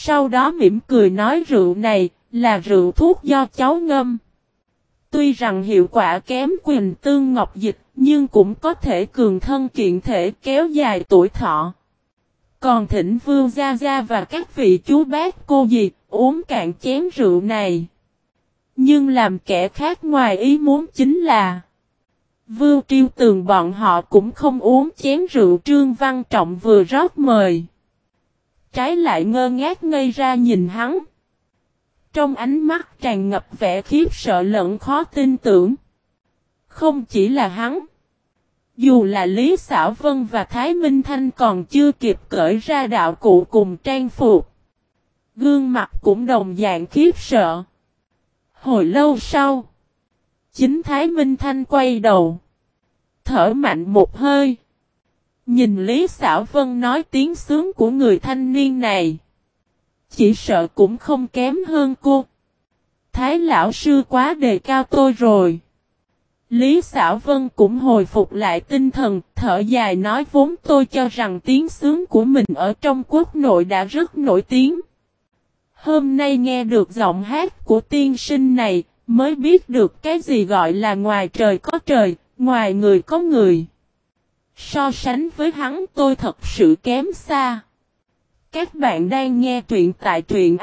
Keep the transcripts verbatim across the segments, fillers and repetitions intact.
Sau đó mỉm cười nói rượu này là rượu thuốc do cháu ngâm. Tuy rằng hiệu quả kém Quỳnh Tương Ngọc Dịch, nhưng cũng có thể cường thân kiện thể kéo dài tuổi thọ. Còn thỉnh Vưu Gia Gia và các vị chú bác cô dì uống cạn chén rượu này. Nhưng làm kẻ khác ngoài ý muốn chính là Vưu Triêu Tường bọn họ cũng không uống chén rượu Trương Văn Trọng vừa rót mời. Trái lại ngơ ngác ngây ra nhìn hắn. Trong ánh mắt tràn ngập vẻ khiếp sợ lẫn khó tin tưởng. Không chỉ là hắn. Dù là Lý Xảo Vân và Thái Minh Thanh còn chưa kịp cởi ra đạo cụ cùng trang phục. Gương mặt cũng đồng dạng khiếp sợ. Hồi lâu sau. Chính Thái Minh Thanh quay đầu. Thở mạnh một hơi. Nhìn Lý Xảo Vân nói tiếng sướng của người thanh niên này. Chỉ sợ cũng không kém hơn cô. Thái lão sư quá đề cao tôi rồi. Lý Xảo Vân cũng hồi phục lại tinh thần, thở dài nói vốn tôi cho rằng tiếng sướng của mình ở trong quốc nội đã rất nổi tiếng. Hôm nay nghe được giọng hát của tiên sinh này, mới biết được cái gì gọi là ngoài trời có trời, ngoài người có người. So sánh với hắn tôi thật sự kém xa. Các bạn đang nghe truyện tại truyện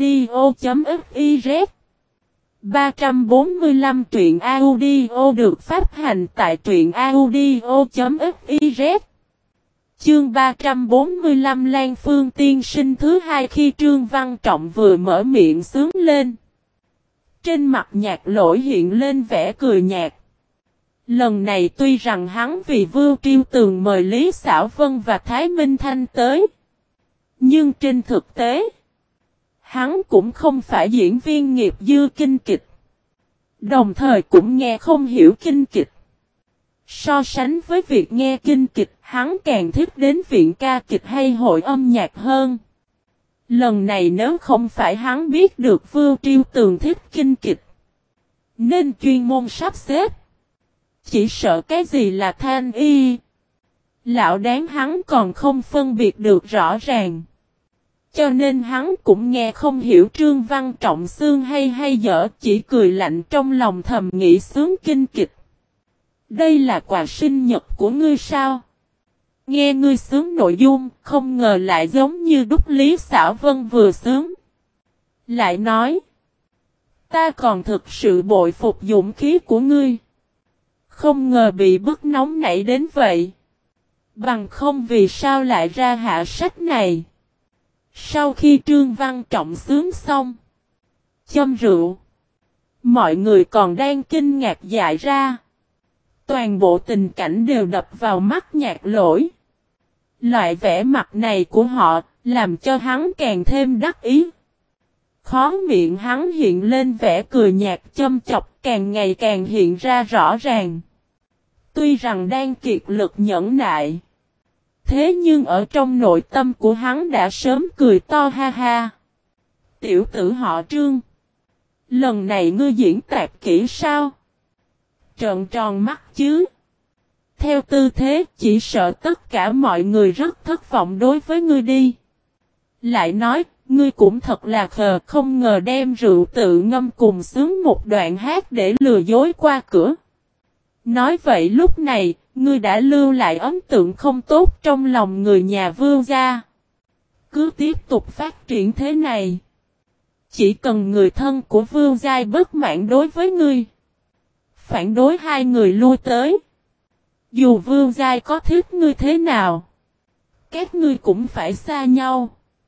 audio.fiz ba trăm bốn mươi lăm truyện audio được phát hành tại truyện audio.fiz. Chương ba trăm bốn mươi lăm Lan Phương tiên sinh thứ hai. Khi Trương Văn Trọng vừa mở miệng sướng lên, trên mặt Nhạc Lỗi hiện lên vẻ cười nhạt. Lần này tuy rằng hắn vì Vưu Triêu Tường mời Lý Xảo Vân và Thái Minh Thanh tới, nhưng trên thực tế, hắn cũng không phải diễn viên nghiệp dư kinh kịch. Đồng thời cũng nghe không hiểu kinh kịch. So sánh với việc nghe kinh kịch, hắn càng thích đến viện ca kịch hay hội âm nhạc hơn. Lần này nếu không phải hắn biết được Vưu Triêu Tường thích kinh kịch, nên chuyên môn sắp xếp. Chỉ sợ cái gì là thanh y. Lão đáng hắn còn không phân biệt được rõ ràng. Cho nên hắn cũng nghe không hiểu Trương Văn Trọng xương hay hay dở, chỉ cười lạnh trong lòng thầm nghĩ sướng kinh kịch. Đây là quà sinh nhật của ngươi sao? Nghe ngươi sướng nội dung, không ngờ lại giống như đúc Lý Xảo Vân vừa sướng. Lại nói, ta còn thực sự bội phục dũng khí của ngươi. Không ngờ bị bức nóng nảy đến vậy. Bằng không vì sao lại ra hạ sách này. Sau khi Trương Văn Trọng sướng xong, châm rượu, mọi người còn đang kinh ngạc dại ra. Toàn bộ tình cảnh đều đập vào mắt Nhạc Lỗi. Loại vẻ mặt này của họ làm cho hắn càng thêm đắc ý. Khó miệng hắn hiện lên vẻ cười nhạt châm chọc, càng ngày càng hiện ra rõ ràng. Tuy rằng đang kiệt lực nhẫn nại, thế nhưng ở trong nội tâm của hắn đã sớm cười to ha ha. Tiểu tử họ Trương, lần này ngươi diễn tạp kỹ sao? Trợn tròn mắt chứ. Theo tư thế chỉ sợ tất cả mọi người rất thất vọng đối với ngươi đi. Lại nói, ngươi cũng thật là khờ, không ngờ đem rượu tự ngâm cùng sướng một đoạn hát để lừa dối qua cửa. Nói vậy lúc này, ngươi đã lưu lại ấn tượng không tốt trong lòng người nhà Vưu gia. Cứ tiếp tục phát triển thế này, chỉ cần người thân của Vưu gia bất mãn đối với ngươi, phản đối hai người lui tới. Dù Vưu gia có thích ngươi thế nào, các ngươi cũng phải xa nhau.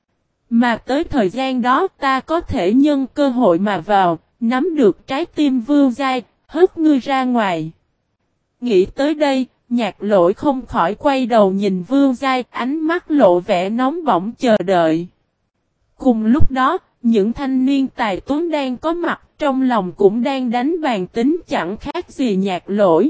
Mà tới thời gian đó ta có thể nhân cơ hội mà vào, nắm được trái tim Vưu gia, hất ngươi ra ngoài. Nghĩ tới đây, Nhạc Lỗi không khỏi quay đầu nhìn Vưu gia, ánh mắt lộ vẻ nóng bỏng chờ đợi. Cùng lúc đó, những thanh niên tài tuấn đang có mặt trong lòng cũng đang đánh bàn tính chẳng khác gì Nhạc Lỗi.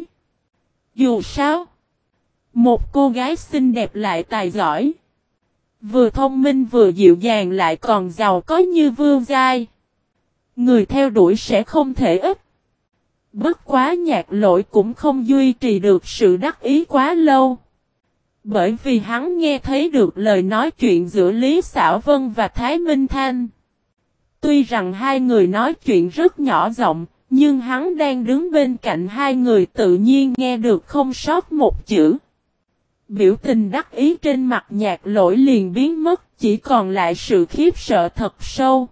Dù sao, một cô gái xinh đẹp lại tài giỏi, vừa thông minh vừa dịu dàng lại còn giàu có như Vưu gia, người theo đuổi sẽ không thể ít. Bất quá Nhạc Lỗi cũng không duy trì được sự đắc ý quá lâu. Bởi vì hắn nghe thấy được lời nói chuyện giữa Lý Xảo Vân và Thái Minh Thanh. Tuy rằng hai người nói chuyện rất nhỏ giọng, nhưng hắn đang đứng bên cạnh hai người tự nhiên nghe được không sót một chữ. Biểu tình đắc ý trên mặt Nhạc Lỗi liền biến mất, chỉ còn lại sự khiếp sợ thật sâu.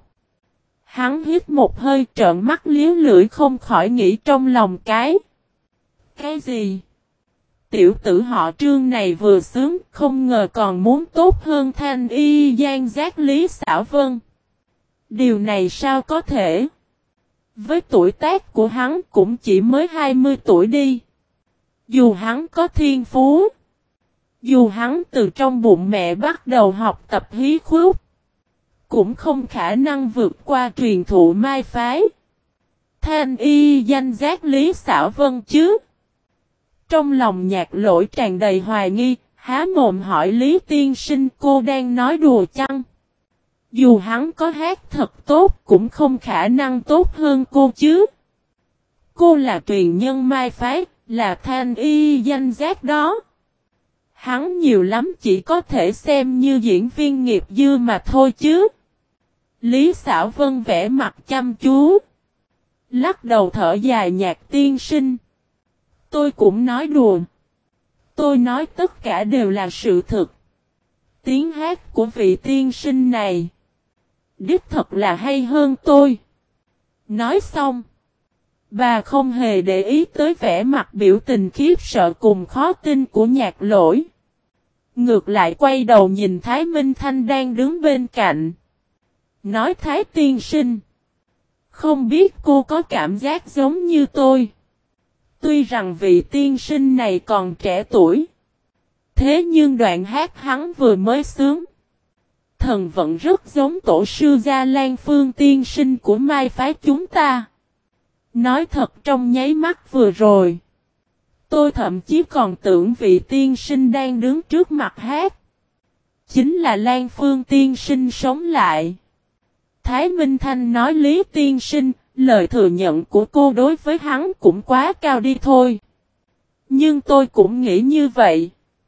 Hắn hít một hơi trợn mắt liếu lưỡi không khỏi nghĩ trong lòng cái. Cái gì? Tiểu tử họ Trương này vừa sướng, không ngờ còn muốn tốt hơn Thanh Y Giang Giác Lý Xảo Vân. Điều này sao có thể? Với tuổi tác của hắn cũng chỉ mới hai mươi tuổi đi. Dù hắn có thiên phú, dù hắn từ trong bụng mẹ bắt đầu học tập hí khúc, cũng không khả năng vượt qua truyền thụ mai phái. Thanh Y Danh Giác Lý Xảo Vân chứ? Trong lòng Nhạc Lỗi tràn đầy hoài nghi, há mồm hỏi Lý tiên sinh cô đang nói đùa chăng? Dù hắn có hát thật tốt cũng không khả năng tốt hơn cô chứ. Cô là truyền nhân mai phái, là Thanh Y Danh Giác đó. Hắn nhiều lắm chỉ có thể xem như diễn viên nghiệp dư mà thôi chứ. Lý Xảo Vân vẽ mặt chăm chú, lắc đầu thở dài Nhạc tiên sinh. Tôi cũng nói đùa. Tôi nói tất cả đều là sự thực. Tiếng hát của vị tiên sinh này đích thật là hay hơn tôi. Nói xong, bà không hề để ý tới vẻ mặt biểu tình khiếp sợ cùng khó tin của Nhạc Lỗi. Ngược lại quay đầu nhìn Thái Minh Thanh đang đứng bên cạnh. Nói Thái tiên sinh, không biết cô có cảm giác giống như tôi. Tuy rằng vị tiên sinh này còn trẻ tuổi, thế nhưng đoạn hát hắn vừa mới sướng, thần vận rất giống tổ sư Gia Lan Phương tiên sinh của mai phái chúng ta. Nói thật trong nháy mắt vừa rồi, tôi thậm chí còn tưởng vị tiên sinh đang đứng trước mặt hát chính là Lan Phương tiên sinh sống lại. Thái Minh Thanh nói Lý tiên sinh, lời thừa nhận của cô đối với hắn cũng quá cao đi thôi. Nhưng tôi cũng nghĩ như vậy.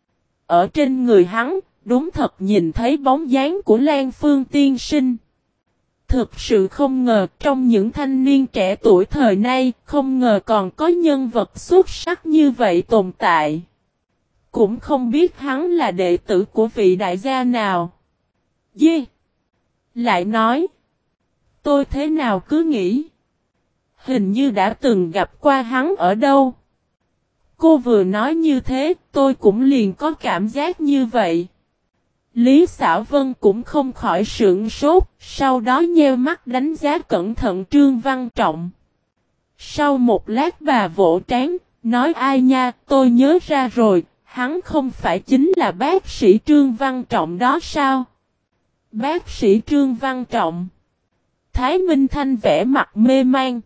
Ở trên người hắn, đúng thật nhìn thấy bóng dáng của Lan Phương tiên sinh. Thực sự không ngờ trong những thanh niên trẻ tuổi thời nay, không ngờ còn có nhân vật xuất sắc như vậy tồn tại. Cũng không biết hắn là đệ tử của vị đại gia nào. Dê! Lại nói, tôi thế nào cứ nghĩ, hình như đã từng gặp qua hắn ở đâu. Cô vừa nói như thế, tôi cũng liền có cảm giác như vậy. Lý Xảo Vân cũng không khỏi sửng sốt, sau đó nheo mắt đánh giá cẩn thận Trương Văn Trọng. Sau một lát bà vỗ trán, nói ai nha, tôi nhớ ra rồi, hắn không phải chính là bác sĩ Trương Văn Trọng đó sao? Bác sĩ Trương Văn Trọng. Thái Minh Thanh vẽ mặt mê man.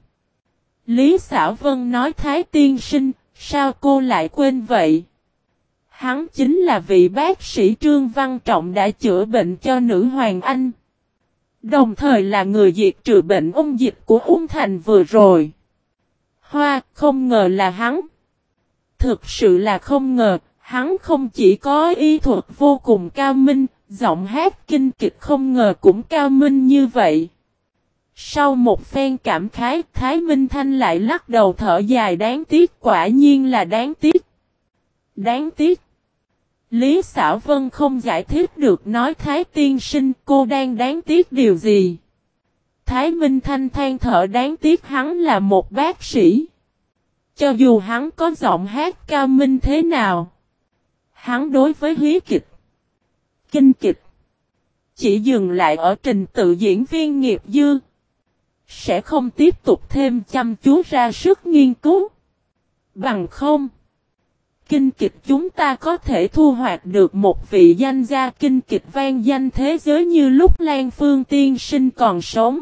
Lý Xảo Vân nói Thái tiên sinh, sao cô lại quên vậy? Hắn chính là vị bác sĩ Trương Văn Trọng đã chữa bệnh cho nữ hoàng Anh. Đồng thời là người diệt trừ bệnh ung dịch của Ung Thành vừa rồi. Hoa, không ngờ là hắn. Thực sự là không ngờ, hắn không chỉ có y thuật vô cùng cao minh, giọng hát kinh kịch không ngờ cũng cao minh như vậy. Sau một phen cảm khái, Thái Minh Thanh lại lắc đầu thở dài đáng tiếc, quả nhiên là đáng tiếc. Đáng tiếc. Lý Xảo Vân không giải thích được nói Thái tiên sinh cô đang đáng tiếc điều gì. Thái Minh Thanh than thở đáng tiếc hắn là một bác sĩ. Cho dù hắn có giọng hát cao minh thế nào, hắn đối với hí kịch, kinh kịch, chỉ dừng lại ở trình tự diễn viên nghiệp dư. Sẽ không tiếp tục thêm chăm chú ra sức nghiên cứu. Bằng không, kinh kịch chúng ta có thể thu hoạch được một vị danh gia kinh kịch vang danh thế giới như lúc Lan Phương tiên sinh còn sống.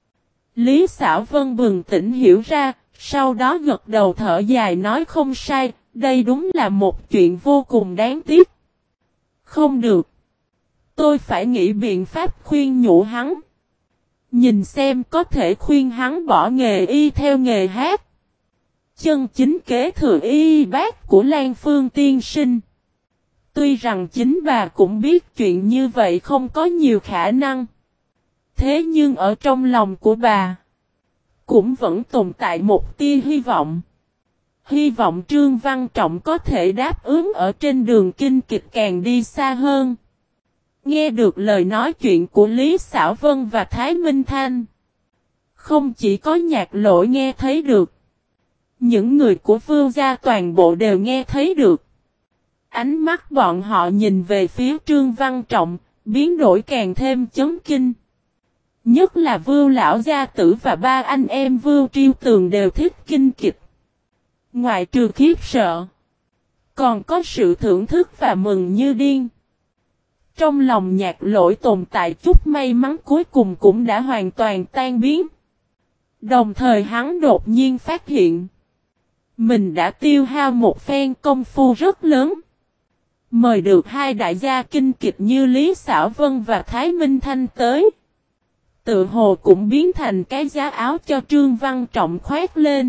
Lý Xảo Vân bừng tỉnh hiểu ra, sau đó gật đầu thở dài nói không sai, đây đúng là một chuyện vô cùng đáng tiếc. Không được. Tôi phải nghĩ biện pháp khuyên nhủ hắn. Nhìn xem có thể khuyên hắn bỏ nghề y theo nghề hát. Chân chính kế thừa y bác của Lan Phương tiên sinh. Tuy rằng chính bà cũng biết chuyện như vậy không có nhiều khả năng. Thế nhưng ở trong lòng của bà, cũng vẫn tồn tại một tia hy vọng. Hy vọng Trương Văn Trọng có thể đáp ứng ở trên đường kinh kịch càng đi xa hơn. Nghe được lời nói chuyện của Lý Xảo Vân và Thái Minh Thanh. Không chỉ có Nhạc Lỗi nghe thấy được. Những người của Vưu gia toàn bộ đều nghe thấy được. Ánh mắt bọn họ nhìn về phía Trương Văn Trọng, biến đổi càng thêm chấn kinh. Nhất là Vưu lão gia tử và ba anh em Vưu Triêu Tường đều thích kinh kịch. Ngoại trừ khiếp sợ, còn có sự thưởng thức và mừng như điên. Trong lòng Nhạc Lỗi tồn tại chút may mắn cuối cùng cũng đã hoàn toàn tan biến. Đồng thời hắn đột nhiên phát hiện, mình đã tiêu hao một phen công phu rất lớn. Mời được hai đại gia kinh kịch như Lý Xảo Vân và Thái Minh Thanh tới. Tự hồ cũng biến thành cái giá áo cho Trương Văn Trọng khoét lên.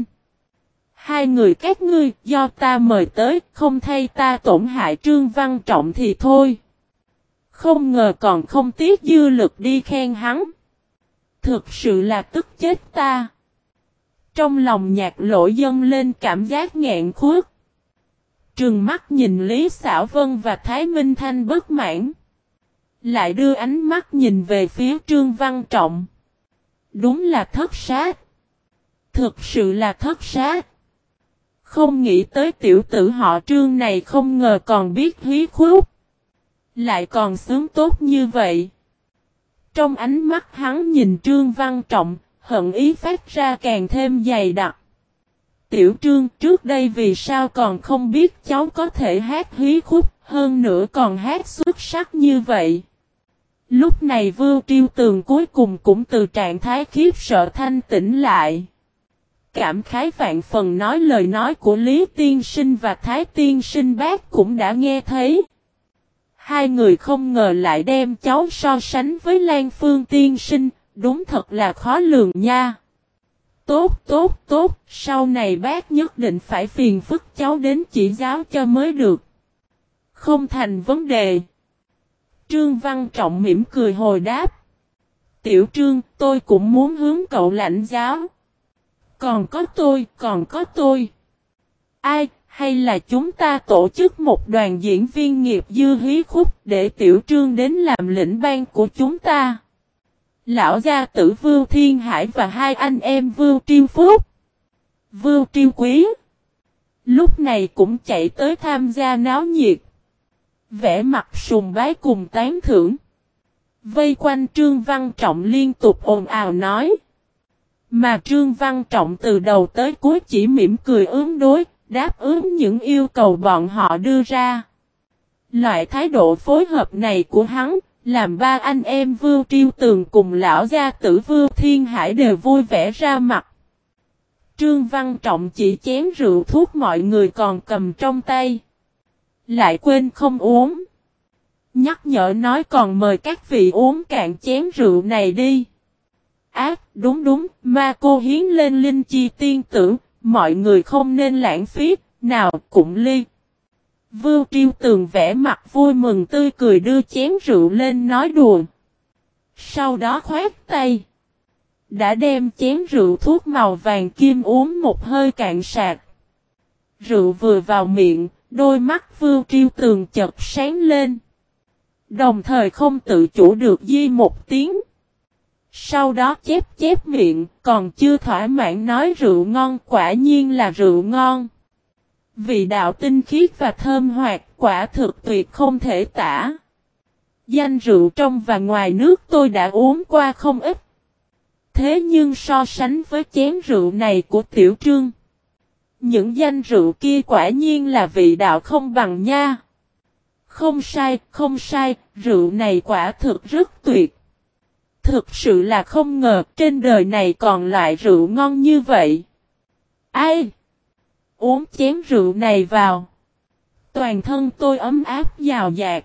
Hai người các ngươi do ta mời tới, không thay ta tổn hại Trương Văn Trọng thì thôi. Không ngờ còn không tiếc dư lực đi khen hắn. Thực sự là tức chết ta. Trong lòng Nhạc Lỗi dâng lên cảm giác nghẹn khuất. Trừng mắt nhìn Lý Xảo Vân và Thái Minh Thanh bất mãn. Lại đưa ánh mắt nhìn về phía Trương Văn Trọng. Đúng là thất sát. Thực sự là thất sát. Không nghĩ tới tiểu tử họ Trương này không ngờ còn biết hí khúc. Lại còn sướng tốt như vậy. Trong ánh mắt hắn nhìn Trương Văn Trọng, hận ý phát ra càng thêm dày đặc. Tiểu Trương trước đây vì sao còn không biết cháu có thể hát hí khúc, hơn nữa còn hát xuất sắc như vậy. Lúc này Vưu Triêu Tường cuối cùng cũng từ trạng thái khiếp sợ thanh tỉnh lại. Cảm khái vạn phần nói lời nói của Lý Tiên Sinh và Thái Tiên Sinh bác cũng đã nghe thấy. Hai người không ngờ lại đem cháu so sánh với Lan Phương Tiên Sinh, đúng thật là khó lường nha. Tốt tốt tốt, sau này bác nhất định phải phiền phức cháu đến chỉ giáo cho mới được. Không thành vấn đề. Trương Văn Trọng mỉm cười hồi đáp. Tiểu Trương, tôi cũng muốn hướng cậu lãnh giáo. Còn có tôi, còn có tôi. Ai, hay là chúng ta tổ chức một đoàn diễn viên nghiệp dư hí khúc để Tiểu Trương đến làm lĩnh ban của chúng ta. Lão gia tử Vưu Thiên Hải và hai anh em Vưu Triêu Phúc, Vưu Triêu Quý lúc này cũng chạy tới tham gia náo nhiệt. Vẻ mặt sùng bái cùng tán thưởng. Vây quanh Trương Văn Trọng liên tục ồn ào nói. Mà Trương Văn Trọng từ đầu tới cuối chỉ mỉm cười ứng đối, đáp ứng những yêu cầu bọn họ đưa ra. Loại thái độ phối hợp này của hắn, làm ba anh em Vưu Triêu Tường cùng lão gia tử Vưu Thiên Hải đều vui vẻ ra mặt. Trương Văn Trọng chỉ chén rượu thuốc mọi người còn cầm trong tay. Lại quên không uống. Nhắc nhở nói còn mời các vị uống cạn chén rượu này đi. Ác, đúng đúng, ma cô hiến lên linh chi tiên tử, mọi người không nên lãng phí, nào cũng ly. Vưu Triêu Tường vẽ mặt vui mừng tươi cười đưa chén rượu lên nói đùa. Sau đó khoát tay. Đã đem chén rượu thuốc màu vàng kim uống một hơi cạn sạc. Rượu vừa vào miệng, đôi mắt Vưu Triêu Tường chợt sáng lên. Đồng thời không tự chủ được di một tiếng. Sau đó chép chép miệng, còn chưa thỏa mãn nói rượu ngon, quả nhiên là rượu ngon. Vị đạo tinh khiết và thơm hoạt, quả thực tuyệt không thể tả. Danh rượu trong và ngoài nước tôi đã uống qua không ít. Thế nhưng so sánh với chén rượu này của Tiểu Trương, những danh rượu kia quả nhiên là vị đạo không bằng nha. Không sai, không sai, rượu này quả thực rất tuyệt. Thực sự là không ngờ trên đời này còn loại rượu ngon như vậy. Ai? Uống chén rượu này vào. Toàn thân tôi ấm áp dào dạt.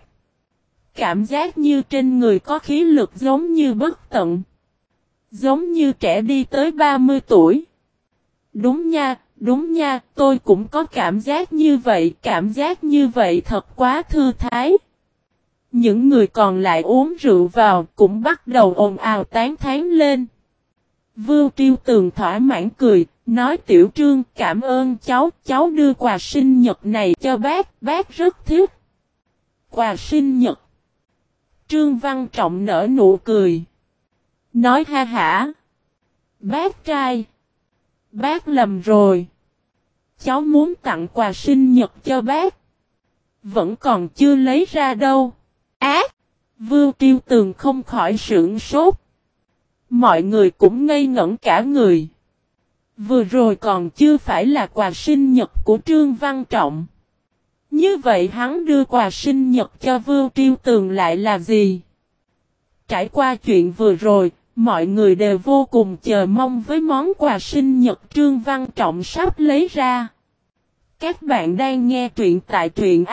Cảm giác như trên người có khí lực giống như bất tận. Giống như trẻ đi tới ba mươi tuổi. Đúng nha, Đúng nha, tôi cũng có cảm giác như vậy, cảm giác như vậy thật quá thư thái. Những người còn lại uống rượu vào cũng bắt đầu ồn ào tán thán lên. Vưu Triêu Tường thỏa mãn cười, nói Tiểu Trương cảm ơn cháu, cháu đưa quà sinh nhật này cho bác, bác rất thích. Quà sinh nhật. Trương Văn Trọng nở nụ cười. Nói ha hả. Bác trai. Bác lầm rồi. Cháu muốn tặng quà sinh nhật cho bác. Vẫn còn chưa lấy ra đâu. Á! Vưu Triêu Tường không khỏi sửng sốt. Mọi người cũng ngây ngẩn cả người. Vừa rồi còn chưa phải là quà sinh nhật của Trương Văn Trọng. Như vậy hắn đưa quà sinh nhật cho Vưu Triêu Tường lại là gì? Trải qua chuyện vừa rồi, mọi người đều vô cùng chờ mong với món quà sinh nhật Trương Văn Trọng sắp lấy ra. Các bạn đang nghe truyện tại truyện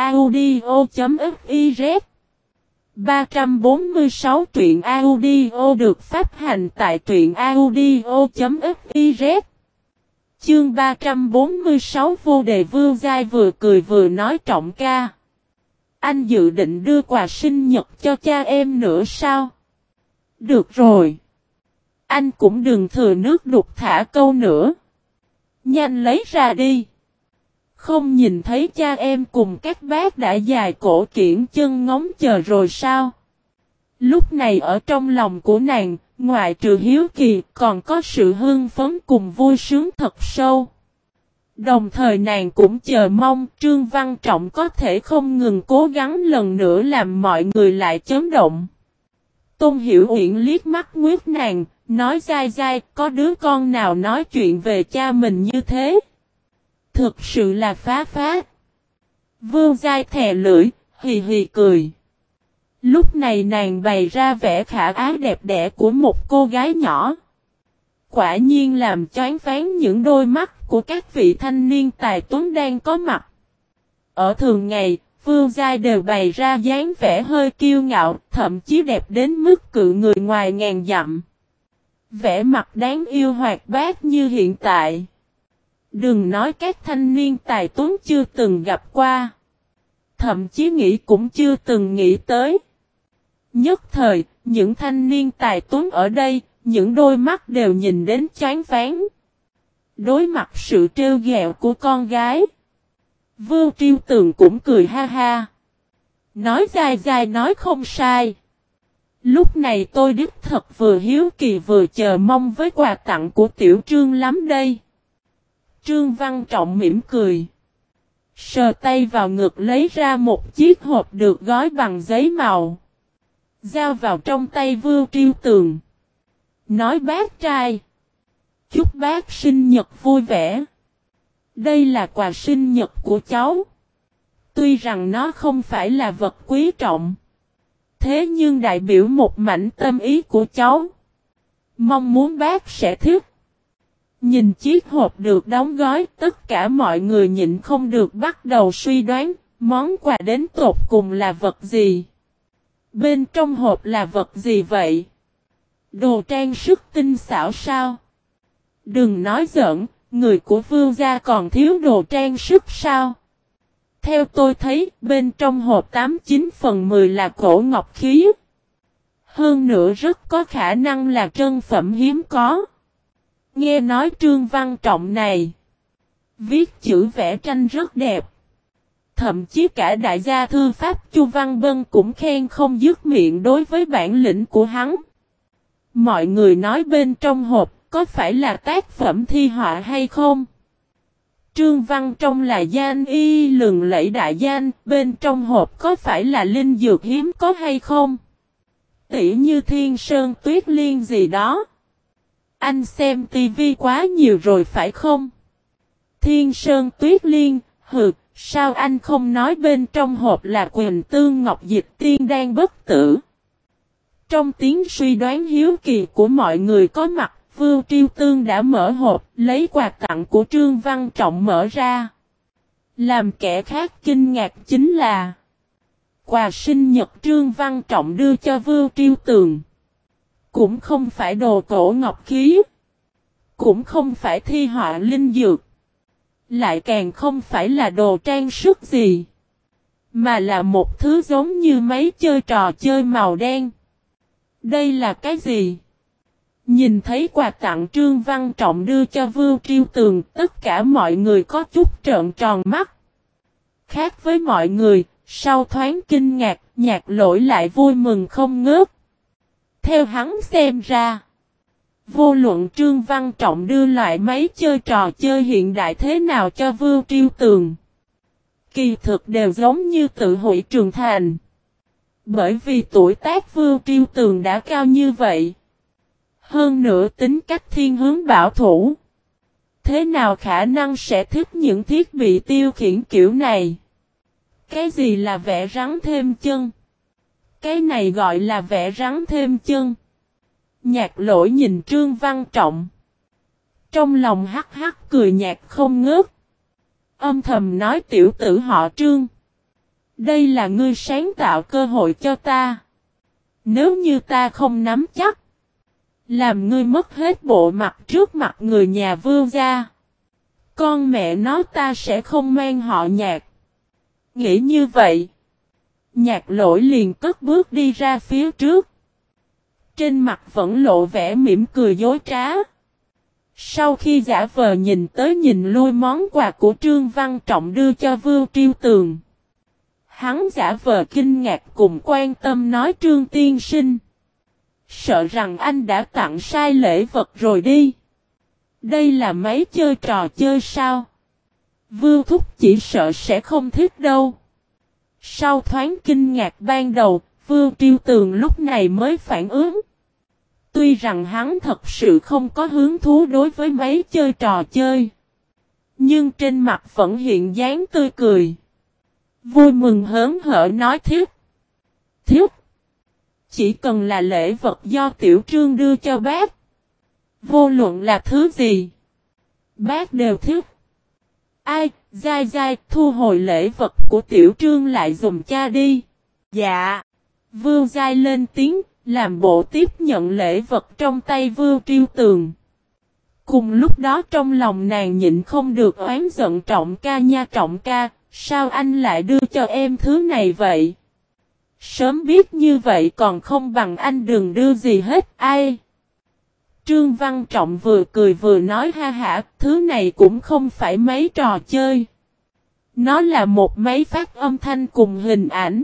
audio.fiz. ba trăm bốn mươi sáu truyện audio được phát hành tại truyện audio.fiz. Chương ba trăm bốn mươi sáu vô đề Vưu Giai vừa cười vừa nói Trọng ca. Anh dự định đưa quà sinh nhật cho cha em nữa sao? Được rồi. Anh cũng đừng thừa nước đục thả câu nữa. Nhanh lấy ra đi. Không nhìn thấy cha em cùng các bác đã dài cổ kiển chân ngóng chờ rồi sao? Lúc này ở trong lòng của nàng, ngoại trừ hiếu kỳ còn có sự hưng phấn cùng vui sướng thật sâu. Đồng thời nàng cũng chờ mong Trương Văn Trọng có thể không ngừng cố gắng lần nữa làm mọi người lại chấn động. Tôn Hiểu Uyển liếc mắt nguyết nàng, nói dai dai có đứa con nào nói chuyện về cha mình như thế. Thực sự là phá phá. Vương Giai thè lưỡi, hì hì cười. Lúc này nàng bày ra vẻ khả ái đẹp đẽ của một cô gái nhỏ. Quả nhiên làm choáng váng những đôi mắt của các vị thanh niên tài tuấn đang có mặt. Ở thường ngày, Vương Giai đều bày ra dáng vẻ hơi kiêu ngạo, thậm chí đẹp đến mức cự người ngoài ngàn dặm. Vẻ mặt đáng yêu hoạt bát như hiện tại. Đừng nói các thanh niên tài tuấn chưa từng gặp qua. Thậm chí nghĩ cũng chưa từng nghĩ tới. Nhất thời, những thanh niên tài tuấn ở đây, những đôi mắt đều nhìn đến choáng váng. Đối mặt sự trêu ghẹo của con gái. Vưu Triêu Tường cũng cười ha ha. Nói dài dài nói không sai. Lúc này tôi đích thật vừa hiếu kỳ vừa chờ mong với quà tặng của Tiểu Trương lắm đây. Trương Văn Trọng mỉm cười. Sờ tay vào ngực lấy ra một chiếc hộp được gói bằng giấy màu. Giao vào trong tay Vưu Triêu Tường. Nói bác trai. Chúc bác sinh nhật vui vẻ. Đây là quà sinh nhật của cháu. Tuy rằng nó không phải là vật quý trọng. Thế nhưng đại biểu một mảnh tâm ý của cháu. Mong muốn bác sẽ thích. Nhìn chiếc hộp được đóng gói, tất cả mọi người nhịn không được bắt đầu suy đoán, món quà đến tột cùng là vật gì? Bên trong hộp là vật gì vậy? Đồ trang sức tinh xảo sao? Đừng nói giỡn, người của Vưu gia còn thiếu đồ trang sức sao? Theo tôi thấy, bên trong hộp tám chín phần mười là cổ ngọc khí. Hơn nữa rất có khả năng là trân phẩm hiếm có. Nghe nói Trương Văn Trọng này, viết chữ vẽ tranh rất đẹp. Thậm chí cả đại gia thư pháp Chu Văn Bân cũng khen không dứt miệng đối với bản lĩnh của hắn. Mọi người nói bên trong hộp có phải là tác phẩm thi họa hay không? Trương Văn Trọng là danh y lừng lẫy đại danh, bên trong hộp có phải là linh dược hiếm có hay không? Tỉ như Thiên Sơn Tuyết Liên gì đó. Anh xem tivi quá nhiều rồi phải không? Thiên Sơn Tuyết Liên, hừ, sao anh không nói bên trong hộp là Quỳnh Tương Ngọc Dịch Tiên đang bất tử? Trong tiếng suy đoán hiếu kỳ của mọi người có mặt, Vưu Triêu Tương đã mở hộp, lấy quà tặng của Trương Văn Trọng mở ra. Làm kẻ khác kinh ngạc chính là quà sinh nhật Trương Văn Trọng đưa cho Vưu Triêu Tường. Cũng không phải đồ cổ ngọc khí. Cũng không phải thi họa linh dược. Lại càng không phải là đồ trang sức gì. Mà là một thứ giống như máy chơi trò chơi màu đen. Đây là cái gì? Nhìn thấy quà tặng Trương Văn Trọng đưa cho Vưu Triêu Tường, tất cả mọi người có chút trợn tròn mắt. Khác với mọi người, sau thoáng kinh ngạc, Nhạc Lỗi lại vui mừng không ngớt. Theo hắn xem ra, vô luận Trương Văn Trọng đưa loại máy chơi trò chơi hiện đại thế nào cho Vưu Triêu Tường, kỳ thực đều giống như tự hủy trưởng thành. Bởi vì tuổi tác Vưu Triêu Tường đã cao như vậy. Hơn nữa tính cách thiên hướng bảo thủ. Thế nào khả năng sẽ thích những thiết bị tiêu khiển kiểu này? Cái gì là vẽ rắn thêm chân? Cái này gọi là vẽ rắn thêm chân. Nhạc Lỗi nhìn Trương Văn Trọng. Trong lòng hắc hắc cười nhạt không ngớt. Âm thầm nói tiểu tử họ Trương. Đây là ngươi sáng tạo cơ hội cho ta. Nếu như ta không nắm chắc, làm ngươi mất hết bộ mặt trước mặt người nhà Vưu gia, con mẹ nó ta sẽ không mang họ Nhạc. Nghĩ như vậy, Nhạc Lỗi liền cất bước đi ra phía trước. Trên mặt vẫn lộ vẻ mỉm cười dối trá. Sau khi giả vờ nhìn tới nhìn lui món quà của Trương Văn Trọng đưa cho Vưu Triêu Tường, hắn giả vờ kinh ngạc cùng quan tâm nói Trương tiên sinh. Sợ rằng anh đã tặng sai lễ vật rồi đi. Đây là máy chơi trò chơi sao? Vưu Thúc chỉ sợ sẽ không thích đâu. Sau thoáng kinh ngạc ban đầu, Vưu Triêu Tường lúc này mới phản ứng. Tuy rằng hắn thật sự không có hứng thú đối với máy chơi trò chơi, nhưng trên mặt vẫn hiện dáng tươi cười. Vui mừng hớn hở nói thiếp. Thiếp. Chỉ cần là lễ vật do Tiểu Trương đưa cho bác. Vô luận là thứ gì, bác đều thiếp. Ai, dai dai, thu hồi lễ vật của Tiểu Trương lại dùm cha đi. Dạ. Vưu dai lên tiếng, làm bộ tiếp nhận lễ vật trong tay Vưu Triêu Tường. Cùng lúc đó trong lòng nàng nhịn không được oán giận Trọng ca nha Trọng ca, sao anh lại đưa cho em thứ này vậy? Sớm biết như vậy còn không bằng anh đừng đưa gì hết ai. Trương Văn Trọng vừa cười vừa nói ha hả, thứ này cũng không phải mấy trò chơi. Nó là một máy phát âm thanh cùng hình ảnh.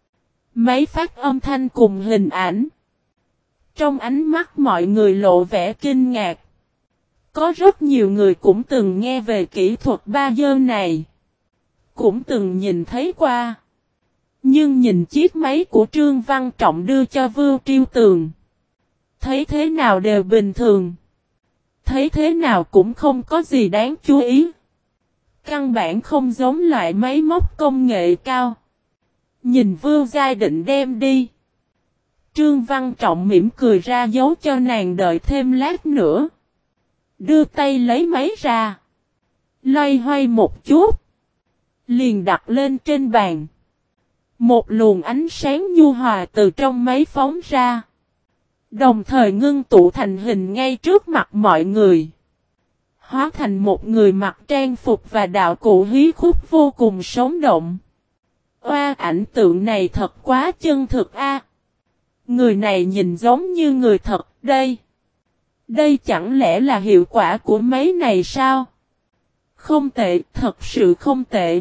Máy phát âm thanh cùng hình ảnh. Trong ánh mắt mọi người lộ vẻ kinh ngạc. Có rất nhiều người cũng từng nghe về kỹ thuật ba dơ này. Cũng từng nhìn thấy qua. Nhưng nhìn chiếc máy của Trương Văn Trọng đưa cho Vưu Triêu Tường, thấy thế nào đều bình thường. Thấy thế nào cũng không có gì đáng chú ý. Căn bản không giống loại máy móc công nghệ cao. Nhìn Vưu Giai định đem đi. Trương Văn Trọng mỉm cười ra dấu cho nàng đợi thêm lát nữa. Đưa tay lấy máy ra. Loay hoay một chút. Liền đặt lên trên bàn. Một luồng ánh sáng nhu hòa từ trong máy phóng ra. Đồng thời ngưng tụ thành hình ngay trước mặt mọi người. Hóa thành một người mặc trang phục và đạo cụ hí khúc vô cùng sống động. Oa, ảnh tượng này thật quá chân thực a. Người này nhìn giống như người thật đây. Đây chẳng lẽ là hiệu quả của máy này sao? Không tệ, thật sự không tệ.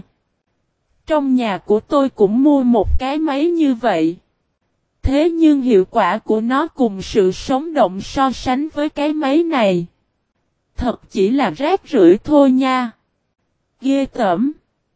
Trong nhà của tôi cũng mua một cái máy như vậy. Thế nhưng hiệu quả của nó cùng sự sống động so sánh với cái máy này, thật chỉ là rác rưởi thôi nha. Ghê tởm.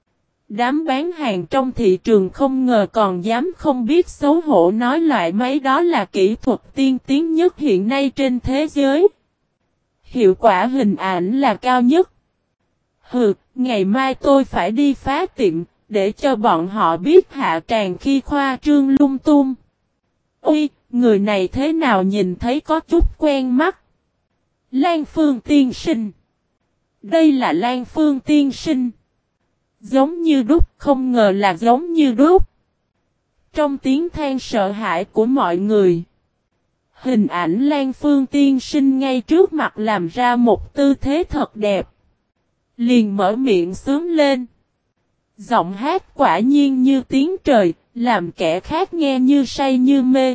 Đám bán hàng trong thị trường không ngờ còn dám không biết xấu hổ nói loại máy đó là kỹ thuật tiên tiến nhất hiện nay trên thế giới. Hiệu quả hình ảnh là cao nhất. Hừ, ngày mai tôi phải đi phá tiệm, để cho bọn họ biết hạ tràng khi khoa trương lung tung. Ôi, người này thế nào nhìn thấy có chút quen mắt. Lan Phương tiên sinh. Đây là Lan Phương tiên sinh. Giống như đúc, không ngờ là giống như đúc. Trong tiếng than sợ hãi của mọi người, hình ảnh Lan Phương tiên sinh ngay trước mặt làm ra một tư thế thật đẹp. liền mở miệng sướng lên. Giọng hát quả nhiên như tiếng trời, làm kẻ khác nghe như say như mê.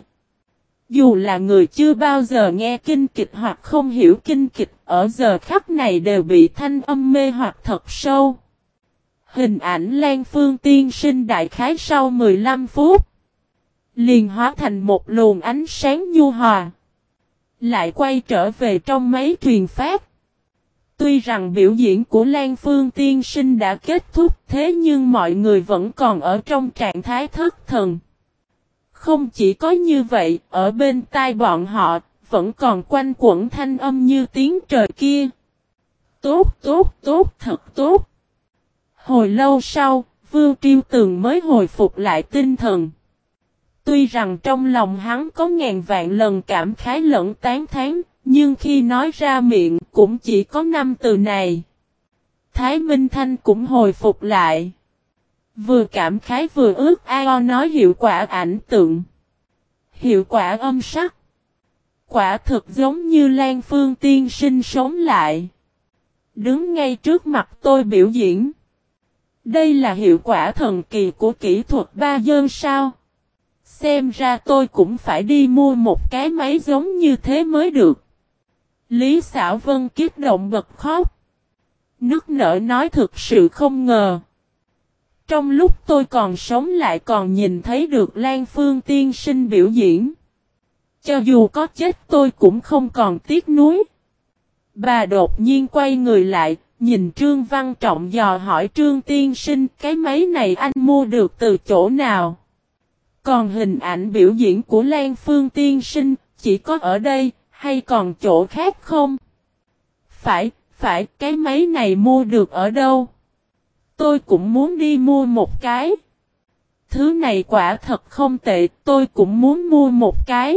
Dù là người chưa bao giờ nghe kinh kịch hoặc không hiểu kinh kịch, ở giờ khắc này đều bị thanh âm mê hoặc thật sâu. Hình ảnh Lan Phương tiên sinh đại khái sau mười lăm phút, liền hóa thành một luồng ánh sáng nhu hòa. Lại quay trở về trong máy truyền phát. Tuy rằng biểu diễn của Lan Phương tiên sinh đã kết thúc, thế nhưng mọi người vẫn còn ở trong trạng thái thất thần. Không chỉ có như vậy, ở bên tai bọn họ, vẫn còn quanh quẩn thanh âm như tiếng trời kia. Tốt, tốt, tốt, thật tốt. Hồi lâu sau, Vưu Triêu Tường mới hồi phục lại tinh thần. Tuy rằng trong lòng hắn có ngàn vạn lần cảm khái lẫn tán thán, nhưng khi nói ra miệng cũng chỉ có năm từ này. Thái Minh Thanh cũng hồi phục lại. Vừa cảm khái vừa ước ao nói hiệu quả ảnh tượng. Hiệu quả âm sắc. Quả thực giống như Lan Phương tiên sinh sống lại. Đứng ngay trước mặt tôi biểu diễn. Đây là hiệu quả thần kỳ của kỹ thuật ba dơn sao? Xem ra tôi cũng phải đi mua một cái máy giống như thế mới được. Lý Xảo Vân kích động bật khóc. Nức nở nói thực sự không ngờ. Trong lúc tôi còn sống lại còn nhìn thấy được Lan Phương tiên sinh biểu diễn. Cho dù có chết tôi cũng không còn tiếc nuối. Bà đột nhiên quay người lại, nhìn Trương Văn Trọng dò hỏi Trương tiên sinh cái máy này anh mua được từ chỗ nào? Còn hình ảnh biểu diễn của Lan Phương tiên sinh chỉ có ở đây hay còn chỗ khác không? Phải, phải, cái máy này mua được ở đâu? Tôi cũng muốn đi mua một cái. Thứ này quả thật không tệ, tôi cũng muốn mua một cái.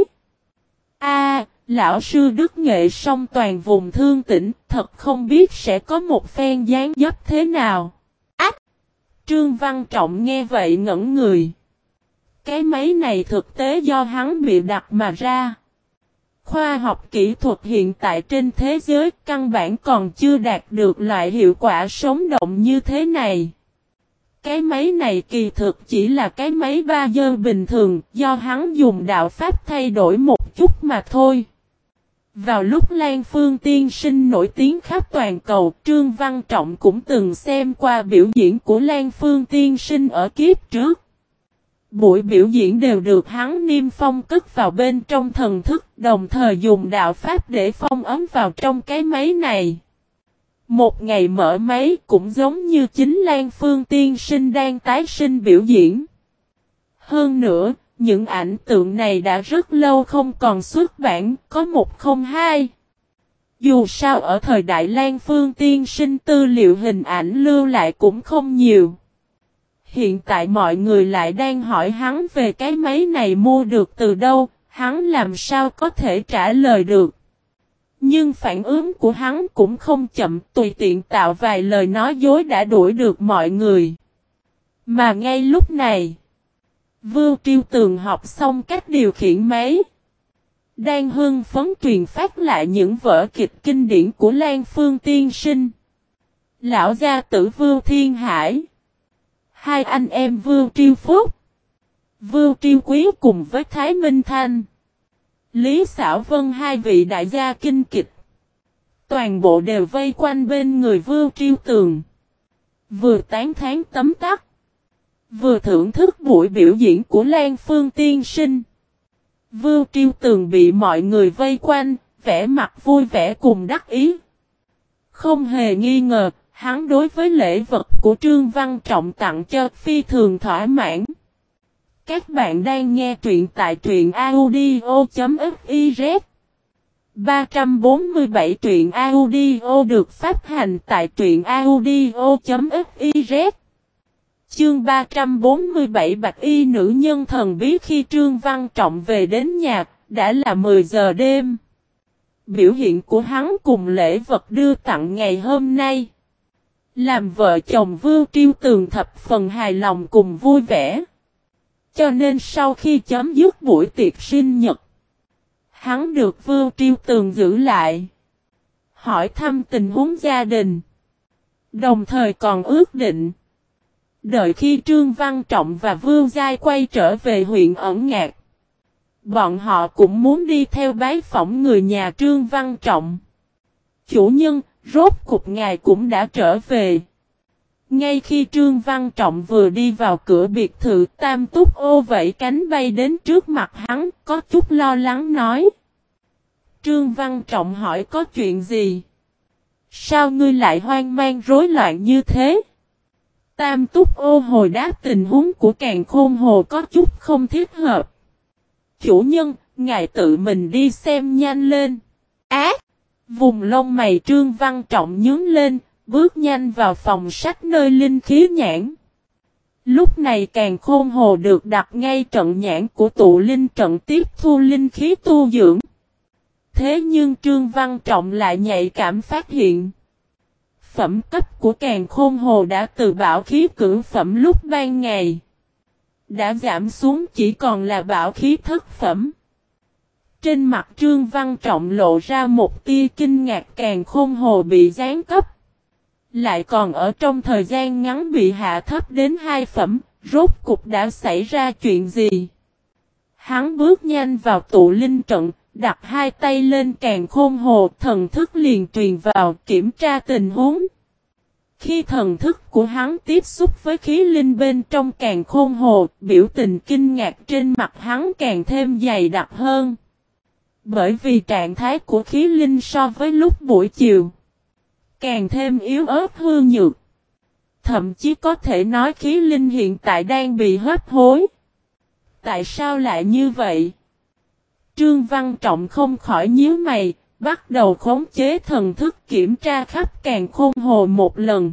A, lão sư đức nghệ song toàn vùng Thương Tĩnh, thật không biết sẽ có một phen dáng dấp thế nào. Ách! Trương Văn Trọng nghe vậy ngẩn người. Cái máy này thực tế do hắn bị đặt mà ra. Khoa học kỹ thuật hiện tại trên thế giới căn bản còn chưa đạt được loại hiệu quả sống động như thế này. Cái máy này kỳ thực chỉ là cái máy ba dơ bình thường do hắn dùng đạo pháp thay đổi một chút mà thôi. Vào lúc Lan Phương tiên sinh nổi tiếng khắp toàn cầu, Trương Văn Trọng cũng từng xem qua biểu diễn của Lan Phương tiên sinh ở kiếp trước. Buổi biểu diễn đều được hắn niêm phong cất vào bên trong thần thức, đồng thời dùng đạo pháp để phong ấn vào trong cái máy này. Một ngày mở máy cũng giống như chính Lan Phương tiên sinh đang tái sinh biểu diễn. Hơn nữa, những ảnh tượng này đã rất lâu không còn xuất bản, có một không hai. Dù sao ở thời đại Lan Phương tiên sinh tư liệu hình ảnh lưu lại cũng không nhiều. Hiện tại mọi người lại đang hỏi hắn về cái máy này mua được từ đâu, hắn làm sao có thể trả lời được. Nhưng phản ứng của hắn cũng không chậm, tùy tiện tạo vài lời nói dối đã đuổi được mọi người. Mà ngay lúc này, Vưu Triêu Tường học xong cách điều khiển máy. Đang hưng phấn truyền phát lại những vở kịch kinh điển của Lan Phương tiên sinh. Lão gia tử Vưu Thiên Hải. Hai anh em Vưu Triêu Phúc. Vưu Triêu Quý cùng với Thái Minh Thanh. Lý Xảo Vân hai vị đại gia kinh kịch. Toàn bộ đều vây quanh bên người Vưu Triêu Tường. Vừa tán thán tấm tắc. Vừa thưởng thức buổi biểu diễn của Lan Phương tiên sinh. Vưu Triêu Tường bị mọi người vây quanh, vẻ mặt vui vẻ cùng đắc ý. Không hề nghi ngờ, hắn đối với lễ vật của Trương Văn Trọng tặng cho phi thường thỏa mãn. Các bạn đang nghe truyện tại truyện audio.fiz. ba trăm bốn mươi bảy truyện audio được phát hành tại truyện audio.fiz. Chương ba trăm bốn mươi bảy Bạch Y nữ nhân thần bí. Khi Trương Văn Trọng về đến nhà, đã là mười giờ đêm. Biểu hiện của hắn cùng lễ vật đưa tặng ngày hôm nay, làm vợ chồng Vưu Triêu Tường thập phần hài lòng cùng vui vẻ. Cho nên sau khi chấm dứt buổi tiệc sinh nhật, hắn được Vưu Triêu Tường giữ lại, hỏi thăm tình huống gia đình. Đồng thời còn ước định. Đợi khi Trương Văn Trọng và Vưu Giai quay trở về huyện Ẩn Ngạc. Bọn họ cũng muốn đi theo bái phỏng người nhà Trương Văn Trọng. Chủ nhân, rốt cục ngài cũng đã trở về. Ngay khi Trương Văn Trọng vừa đi vào cửa biệt thự, Tam Túc Ô vẫy cánh bay đến trước mặt hắn, có chút lo lắng nói. Trương Văn Trọng hỏi có chuyện gì? Sao ngươi lại hoang mang rối loạn như thế? Tam Túc Ô hồi đáp tình huống của Càn Khôn Hồ có chút không thiết hợp. Chủ nhân, ngài tự mình đi xem nhanh lên. Á! Vùng lông mày Trương Văn Trọng nhướng lên, bước nhanh vào phòng sách nơi linh khí nhãn. Lúc này Càn Khôn Hồ được đặt ngay trận nhãn của tụ linh trận tiếp thu linh khí tu dưỡng. Thế nhưng Trương Văn Trọng lại nhạy cảm phát hiện. Phẩm cấp của Càn Khôn Hồ đã từ bảo khí cửu phẩm lúc ban ngày. Đã giảm xuống chỉ còn là bảo khí thất phẩm. Trên mặt Trương Văn Trọng lộ ra một tia kinh ngạc, Càn Khôn Hồ bị giáng cấp. Lại còn ở trong thời gian ngắn bị hạ thấp đến hai phẩm, rốt cục đã xảy ra chuyện gì? Hắn bước nhanh vào tụ linh trận, đặt hai tay lên Càn Khôn Hồ, thần thức liền truyền vào kiểm tra tình huống. Khi thần thức của hắn tiếp xúc với khí linh bên trong Càn Khôn Hồ, biểu tình kinh ngạc trên mặt hắn càng thêm dày đặc hơn. Bởi vì trạng thái của khí linh so với lúc buổi chiều càng thêm yếu ớt hư nhược. Thậm chí có thể nói khí linh hiện tại đang bị hấp hối. Tại sao lại như vậy? Trương Văn Trọng không khỏi nhíu mày, bắt đầu khống chế thần thức kiểm tra khắp Càn Khôn Hồ một lần.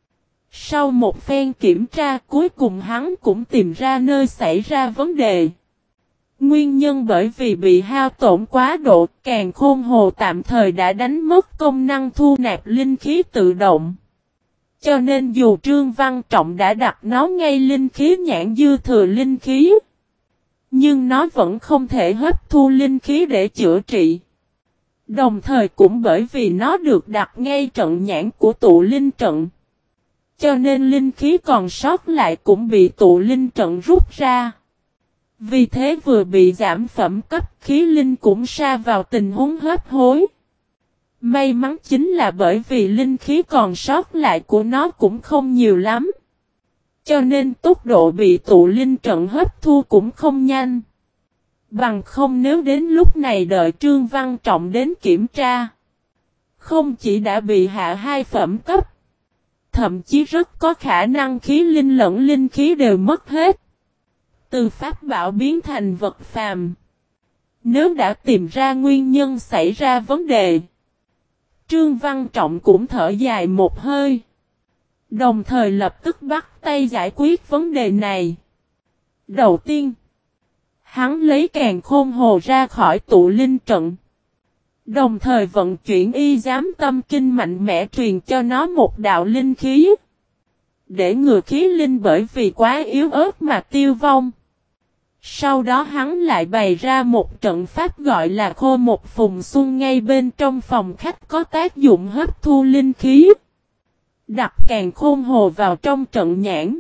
Sau một phen kiểm tra, cuối cùng hắn cũng tìm ra nơi xảy ra vấn đề. Nguyên nhân bởi vì bị hao tổn quá độ, Càn Khôn Hồ tạm thời đã đánh mất công năng thu nạp linh khí tự động. Cho nên dù Trương Văn Trọng đã đặt nó ngay linh khí nhãn dư thừa linh khí, nhưng nó vẫn không thể hấp thu linh khí để chữa trị. Đồng thời cũng bởi vì nó được đặt ngay trận nhãn của tụ linh trận, cho nên linh khí còn sót lại cũng bị tụ linh trận rút ra. Vì thế vừa bị giảm phẩm cấp, khí linh cũng sa vào tình huống hấp hối. May mắn chính là bởi vì linh khí còn sót lại của nó cũng không nhiều lắm. Cho nên tốc độ bị tụ linh trận hấp thu cũng không nhanh. Bằng không nếu đến lúc này đợi Trương Văn Trọng đến kiểm tra, không chỉ đã bị hạ hai phẩm cấp, thậm chí rất có khả năng khí linh lẫn linh khí đều mất hết. Từ pháp bảo biến thành vật phàm. Nếu đã tìm ra nguyên nhân xảy ra vấn đề, Trương Văn Trọng cũng thở dài một hơi. Đồng thời lập tức bắt tay giải quyết vấn đề này. Đầu tiên, hắn lấy Càn Khôn Hồ ra khỏi tụ linh trận. Đồng thời vận chuyển y giám tâm kinh mạnh mẽ truyền cho nó một đạo linh khí. Để ngừa khí linh bởi vì quá yếu ớt mà tiêu vong. Sau đó hắn lại bày ra một trận pháp gọi là Khô Một Phùng Xuân ngay bên trong phòng khách có tác dụng hấp thu linh khí. Đặt Càn Khôn Hồ vào trong trận nhãn.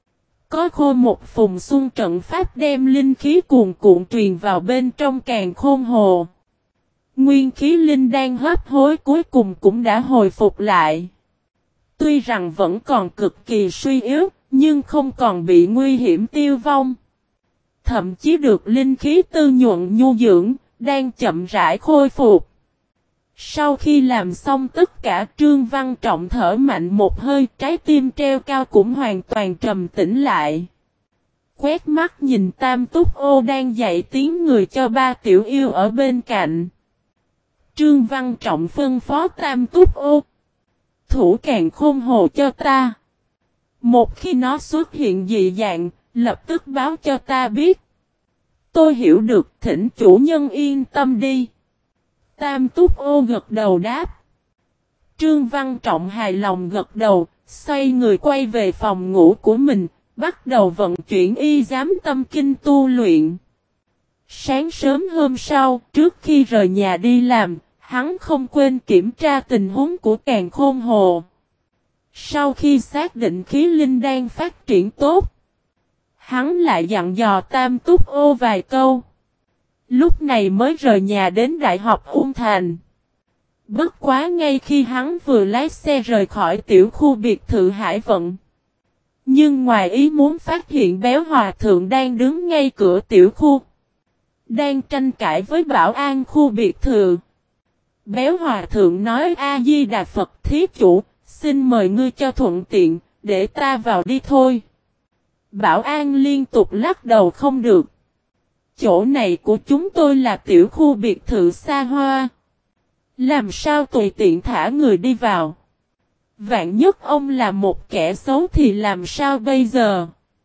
Có Khô Một Phùng Xuân trận pháp đem linh khí cuồn cuộn truyền vào bên trong Càn Khôn Hồ. Nguyên khí linh đang hấp hối cuối cùng cũng đã hồi phục lại. Tuy rằng vẫn còn cực kỳ suy yếu, nhưng không còn bị nguy hiểm tiêu vong. Thậm chí được linh khí tư nhuận nhu dưỡng, đang chậm rãi khôi phục. Sau khi làm xong tất cả, Trương Văn Trọng thở mạnh một hơi, trái tim treo cao cũng hoàn toàn trầm tĩnh lại. Quét mắt nhìn Tam Túc Ô đang dạy tiếng người cho ba tiểu yêu ở bên cạnh. Trương Văn Trọng phân phó Tam Túc Ô. Thủ Càn Khôn Hồ cho ta. Một khi nó xuất hiện dị dạng, lập tức báo cho ta biết. Tôi hiểu được, thỉnh chủ nhân yên tâm đi. Tam Túc Ô gật đầu đáp. Trương Văn Trọng hài lòng gật đầu, xoay người quay về phòng ngủ của mình, bắt đầu vận chuyển y giám tâm kinh tu luyện. Sáng sớm hôm sau, trước khi rời nhà đi làm, hắn không quên kiểm tra tình huống của Càn Khôn Hồ. Sau khi xác định khí linh đang phát triển tốt, hắn lại dặn dò Tam Túc Ô vài câu. Lúc này mới rời nhà đến Đại học Ung Thành. Bất quá ngay khi hắn vừa lái xe rời khỏi tiểu khu biệt thự Hải Vận, nhưng ngoài ý muốn phát hiện Béo Hòa Thượng đang đứng ngay cửa tiểu khu, đang tranh cãi với bảo an khu biệt thự. Béo Hòa Thượng nói: A-di-đà Phật thí chủ, xin mời ngươi cho thuận tiện, để ta vào đi thôi. Bảo an liên tục lắc đầu: không được. Chỗ này của chúng tôi là tiểu khu biệt thự xa hoa, làm sao tùy tiện thả người đi vào. Vạn nhất ông là một kẻ xấu thì làm sao bây giờ?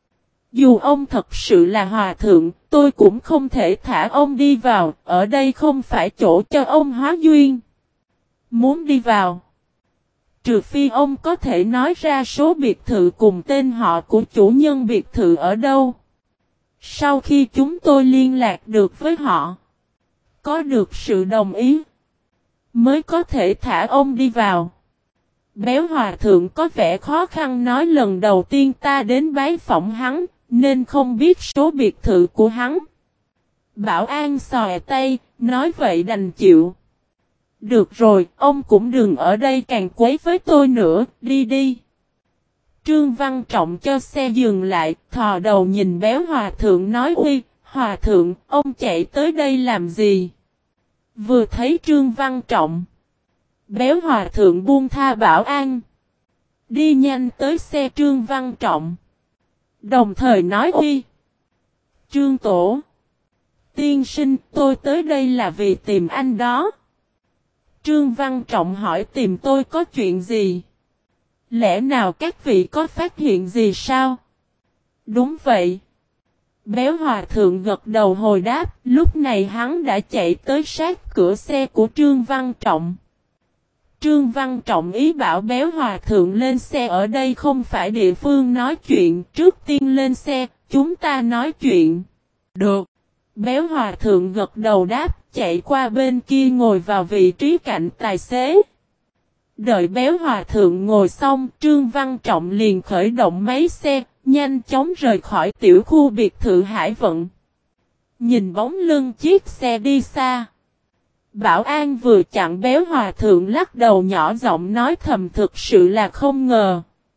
Dù ông thật sự là hòa thượng, tôi cũng không thể thả ông đi vào, ở đây không phải chỗ cho ông hóa duyên. Muốn đi vào, trừ phi ông có thể nói ra số biệt thự cùng tên họ của chủ nhân biệt thự ở đâu. Sau khi chúng tôi liên lạc được với họ, có được sự đồng ý, mới có thể thả ông đi vào. Béo Hòa Thượng có vẻ khó khăn nói: lần đầu tiên ta đến bái phỏng hắn, nên không biết số biệt thự của hắn. Bảo an xòe tay, nói: vậy đành chịu. Được rồi, ông cũng đừng ở đây càng quấy với tôi nữa, đi đi. Trương Văn Trọng cho xe dừng lại, thò đầu nhìn Béo Hòa Thượng nói: uy, Hòa Thượng, ông chạy tới đây làm gì? Vừa thấy Trương Văn Trọng, Béo Hòa Thượng buông tha bảo an, đi nhanh tới xe Trương Văn Trọng, đồng thời nói: uy, Trương Tổ, tiên sinh, tôi tới đây là vì tìm anh đó. Trương Văn Trọng hỏi: tìm tôi có chuyện gì? Lẽ nào các vị có phát hiện gì sao? Đúng vậy. Béo Hòa Thượng gật đầu hồi đáp, lúc này hắn đã chạy tới sát cửa xe của Trương Văn Trọng. Trương Văn Trọng ý bảo Béo Hòa Thượng lên xe, ở đây không phải địa phương nói chuyện, trước tiên lên xe, chúng ta nói chuyện. Được. Béo Hòa Thượng gật đầu đáp, chạy qua bên kia ngồi vào vị trí cạnh tài xế. Đợi Béo Hòa Thượng ngồi xong, Trương Văn Trọng liền khởi động máy xe, nhanh chóng rời khỏi tiểu khu biệt thự Hải Vận. Nhìn bóng lưng chiếc xe đi xa, Bảo an vừa chặn Béo Hòa Thượng lắc đầu nhỏ giọng nói thầm: thực sự là không ngờ.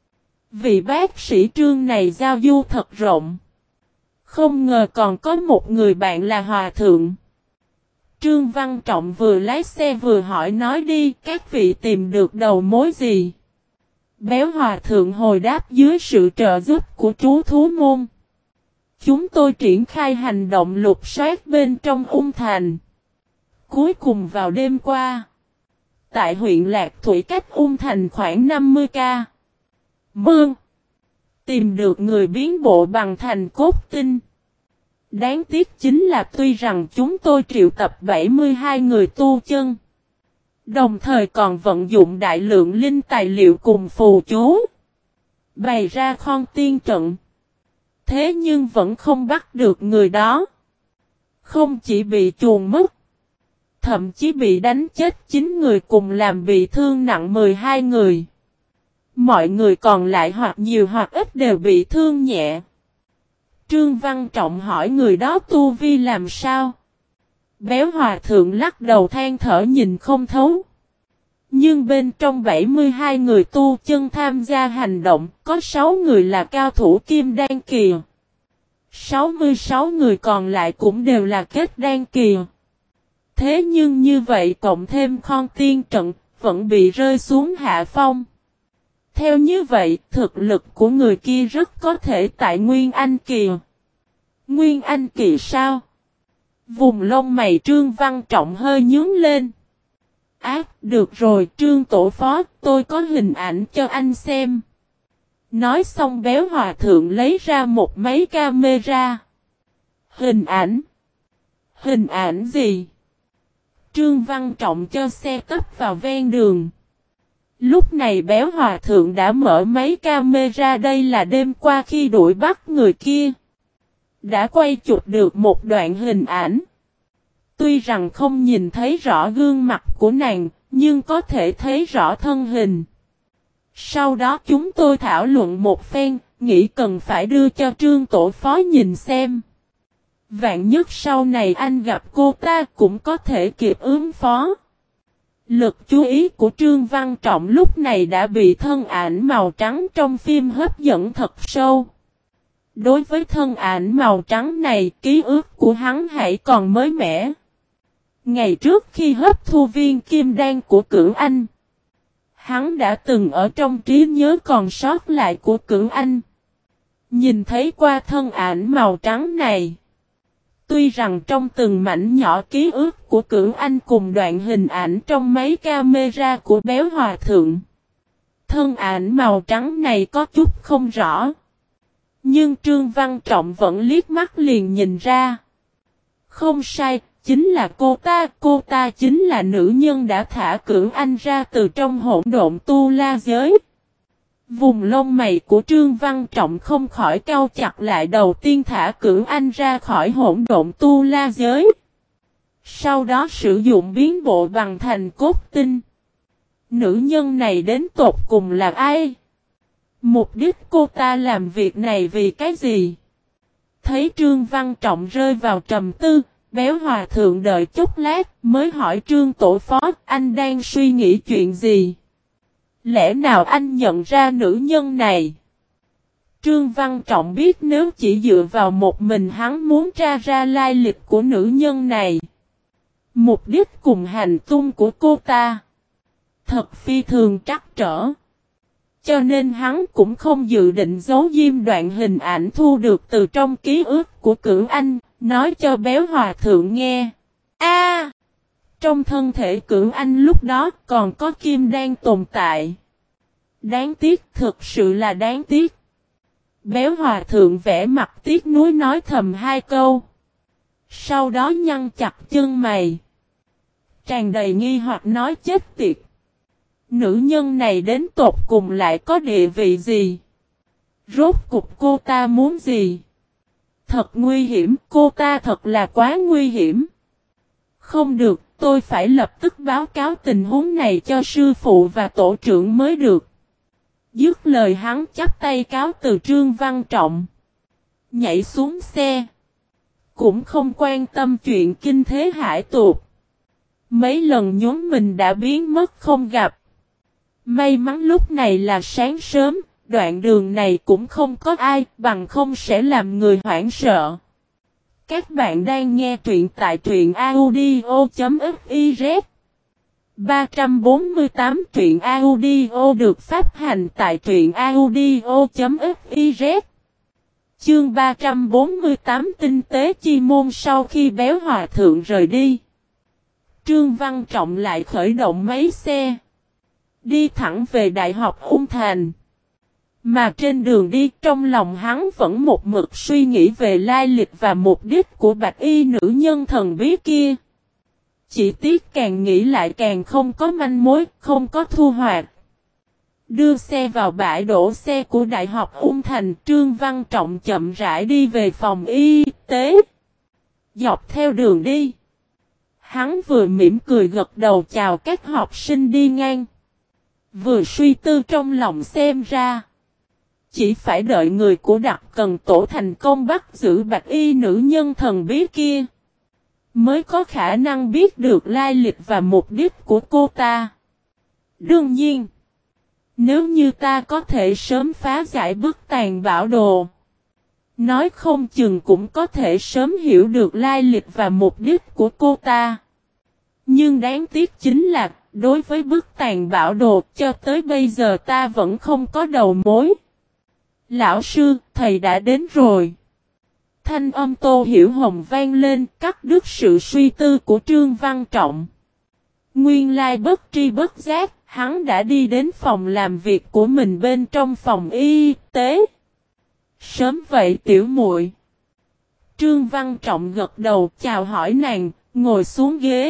Vị bác sĩ Trương này giao du thật rộng. Không ngờ còn có một người bạn là Hòa Thượng. Trương Văn Trọng vừa lái xe vừa hỏi: nói đi, các vị tìm được đầu mối gì? Béo Hòa Thượng hồi đáp: dưới sự trợ giúp của chú thú môn, chúng tôi triển khai hành động lục soát bên trong Ung Thành. Cuối cùng vào đêm qua, tại huyện Lạc Thủy cách Ung Thành khoảng năm mươi ki lô mét, tìm được người biến bộ bằng thành cốt tinh. Đáng tiếc chính là tuy rằng chúng tôi triệu tập bảy mươi hai người tu chân, đồng thời còn vận dụng đại lượng linh tài liệu cùng phù chú, bày ra khon tiên trận, thế nhưng vẫn không bắt được người đó. Không chỉ bị chuồn mất, thậm chí bị đánh chết chín người cùng làm bị thương nặng mười hai người. Mọi người còn lại hoặc nhiều hoặc ít đều bị thương nhẹ. Trương Văn Trọng hỏi: người đó tu vi làm sao? Béo Hòa Thượng lắc đầu than thở nhìn không thấu. Nhưng bên trong bảy mươi hai người tu chân tham gia hành động, có sáu người là cao thủ kim đan kỳ. sáu mươi sáu người còn lại cũng đều là kết đan kỳ. Thế nhưng như vậy cộng thêm khon tiên trận, vẫn bị rơi xuống hạ phong. Theo như vậy, thực lực của người kia rất có thể tại Nguyên Anh kỳ. Nguyên Anh kỳ sao? Vùng lông mày Trương Văn Trọng hơi nhướng lên. Ác, được rồi Trương Tổ Phó, tôi có hình ảnh cho anh xem. Nói xong Béo Hòa Thượng lấy ra một máy camera. Hình ảnh? Hình ảnh gì? Trương Văn Trọng cho xe tấp vào ven đường. Lúc này Béo Hòa Thượng đã mở máy camera, đây là đêm qua khi đuổi bắt người kia. Đã quay chụp được một đoạn hình ảnh. Tuy rằng không nhìn thấy rõ gương mặt của nàng, nhưng có thể thấy rõ thân hình. Sau đó chúng tôi thảo luận một phen, nghĩ cần phải đưa cho Trương tổ phó nhìn xem. Vạn nhất sau này anh gặp cô ta cũng có thể kịp ứng phó. Lực chú ý của Trương Văn Trọng lúc này đã bị thân ảnh màu trắng trong phim hấp dẫn thật sâu. Đối với thân ảnh màu trắng này, ký ức của hắn hãy còn mới mẻ. Ngày trước khi hấp thu viên kim đan của Cửu Anh, hắn đã từng ở trong trí nhớ còn sót lại của Cửu Anh. Nhìn thấy qua thân ảnh màu trắng này. Tuy rằng trong từng mảnh nhỏ ký ức của Cửu Anh cùng đoạn hình ảnh trong máy camera của Béo Hòa Thượng. Thân ảnh màu trắng này có chút không rõ. Nhưng Trương Văn Trọng vẫn liếc mắt liền nhìn ra. Không sai, chính là cô ta, cô ta chính là nữ nhân đã thả Cửu Anh ra từ trong hỗn độn tu la giới. Vùng lông mày của Trương Văn Trọng không khỏi cau chặt lại, đầu tiên thả Cửu Anh ra khỏi hỗn độn tu la giới. Sau đó sử dụng biến bộ bằng thành cốt tinh. Nữ nhân này đến tột cùng là ai? Mục đích cô ta làm việc này vì cái gì? Thấy Trương Văn Trọng rơi vào trầm tư, Béo Hòa Thượng đợi chút lát mới hỏi Trương tổ phó, anh đang suy nghĩ chuyện gì? Lẽ nào anh nhận ra nữ nhân này? Trương Văn Trọng biết nếu chỉ dựa vào một mình hắn muốn tra ra lai lịch của nữ nhân này. Mục đích cùng hành tung của cô ta thật phi thường trắc trở. Cho nên hắn cũng không dự định giấu diêm đoạn hình ảnh thu được từ trong ký ức của Cửu Anh, nói cho Béo Hòa Thượng nghe. A, trong thân thể Cửu Anh lúc đó còn có kim đan tồn tại. Đáng tiếc, thực sự là đáng tiếc. Béo Hòa Thượng vẽ mặt tiếc nuối nói thầm hai câu. Sau đó nhăn chặt chân mày. Tràn đầy nghi hoặc nói chết tiệt. Nữ nhân này đến tột cùng lại có địa vị gì? Rốt cục cô ta muốn gì? Thật nguy hiểm, cô ta thật là quá nguy hiểm. Không được, tôi phải lập tức báo cáo tình huống này cho sư phụ và tổ trưởng mới được. Dứt lời hắn chắp tay cáo từ Trương Văn Trọng. Nhảy xuống xe. Cũng không quan tâm chuyện kinh thế hải tuột. Mấy lần nhốn mình đã biến mất không gặp. May mắn lúc này là sáng sớm, đoạn đường này cũng không có ai, bằng không sẽ làm người hoảng sợ. Các bạn đang nghe truyện tại truyện audio chấm fiz. ba trăm bốn mươi tám truyện audio được phát hành tại truyện audio chấm fiz. Chương ba trăm bốn mươi tám tinh tế chi môn. Sau khi Béo Hòa Thượng rời đi, Trương Văn Trọng lại khởi động máy xe. Đi thẳng về Đại học Ung Thành. Mà trên đường đi trong lòng hắn vẫn một mực suy nghĩ về lai lịch và mục đích của bạch y nữ nhân thần bí kia. Chỉ tiếc càng nghĩ lại càng không có manh mối, không có thu hoạch. Đưa xe vào bãi đổ xe của Đại học Ung Thành, Trương Văn Trọng chậm rãi đi về phòng y tế. Dọc theo đường đi, hắn vừa mỉm cười gật đầu chào các học sinh đi ngang. Vừa suy tư trong lòng xem ra, chỉ phải đợi người của Đặc Cần Tổ thành công bắt giữ bạch y nữ nhân thần bí kia, mới có khả năng biết được lai lịch và mục đích của cô ta. Đương nhiên, nếu như ta có thể sớm phá giải bức tàn bảo đồ, nói không chừng cũng có thể sớm hiểu được lai lịch và mục đích của cô ta. Nhưng đáng tiếc chính là, đối với bức tàn bảo đồ, cho tới bây giờ ta vẫn không có đầu mối. Lão sư, thầy đã đến rồi. Thanh âm Tô Hiểu Hồng vang lên, cắt đứt sự suy tư của Trương Văn Trọng. Nguyên lai bất tri bất giác, hắn đã đi đến phòng làm việc của mình bên trong phòng y tế. Sớm vậy tiểu muội. Trương Văn Trọng gật đầu chào hỏi nàng, ngồi xuống ghế.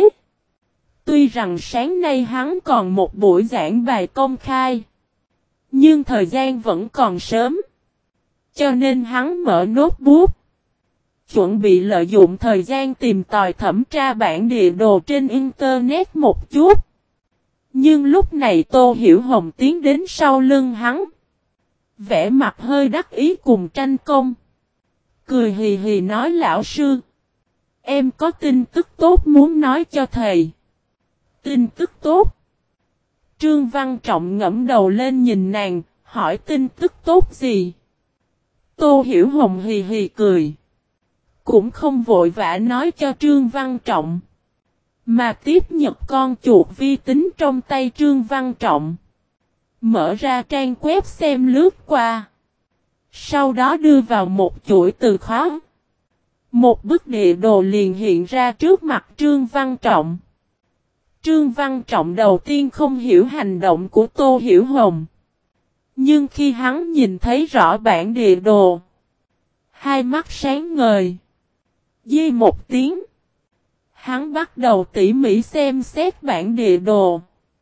Tuy rằng sáng nay hắn còn một buổi giảng bài công khai, nhưng thời gian vẫn còn sớm. Cho nên hắn mở notebook, chuẩn bị lợi dụng thời gian tìm tòi thẩm tra bản địa đồ trên Internet một chút. Nhưng lúc này Tô Hiểu Hồng tiến đến sau lưng hắn. Vẻ mặt hơi đắc ý cùng tranh công. Cười hì hì nói lão sư. Em có tin tức tốt muốn nói cho thầy. Tin tức tốt. Trương Văn Trọng ngẫm đầu lên nhìn nàng, hỏi tin tức tốt gì? Tô Hiểu Hồng hì hì cười. Cũng không vội vã nói cho Trương Văn Trọng. Mà tiếp nhận con chuột vi tính trong tay Trương Văn Trọng. Mở ra trang web xem lướt qua. Sau đó đưa vào một chuỗi từ khóa. Một bức địa đồ liền hiện ra trước mặt Trương Văn Trọng. Trương Văn Trọng đầu tiên không hiểu hành động của Tô Hiểu Hồng. Nhưng khi hắn nhìn thấy rõ bản địa đồ. Hai mắt sáng ngời. Di một tiếng. Hắn bắt đầu tỉ mỉ xem xét bản địa đồ.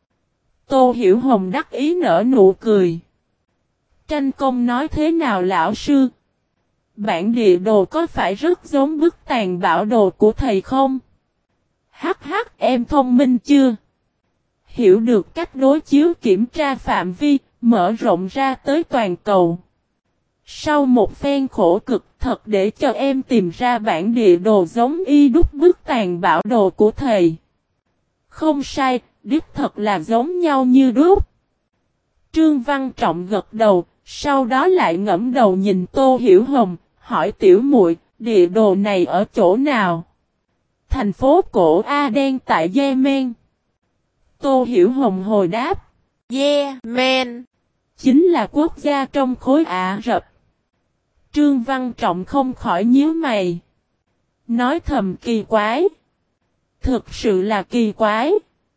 Tô Hiểu Hồng đắc ý nở nụ cười. Tranh công nói thế nào lão sư? Bản địa đồ có phải rất giống bức tàn bảo đồ của thầy không? Hắc hắc em thông minh chưa? Hiểu được cách đối chiếu kiểm tra phạm vi, mở rộng ra tới toàn cầu. Sau một phen khổ cực thật để cho em tìm ra bản địa đồ giống y đúc bức tàn bảo đồ của thầy. Không sai, đích thật là giống nhau như đúc. Trương Văn Trọng gật đầu, sau đó lại ngẫm đầu nhìn Tô Hiểu Hồng, hỏi tiểu muội, địa đồ này ở chỗ nào? Thành phố cổ Aden tại Yemen. Tô Hiểu Hồng hồi đáp. Yemen. Chính là quốc gia trong khối Ả Rập. Trương Văn Trọng không khỏi nhíu mày. Nói thầm kỳ quái. Thực sự là kỳ quái.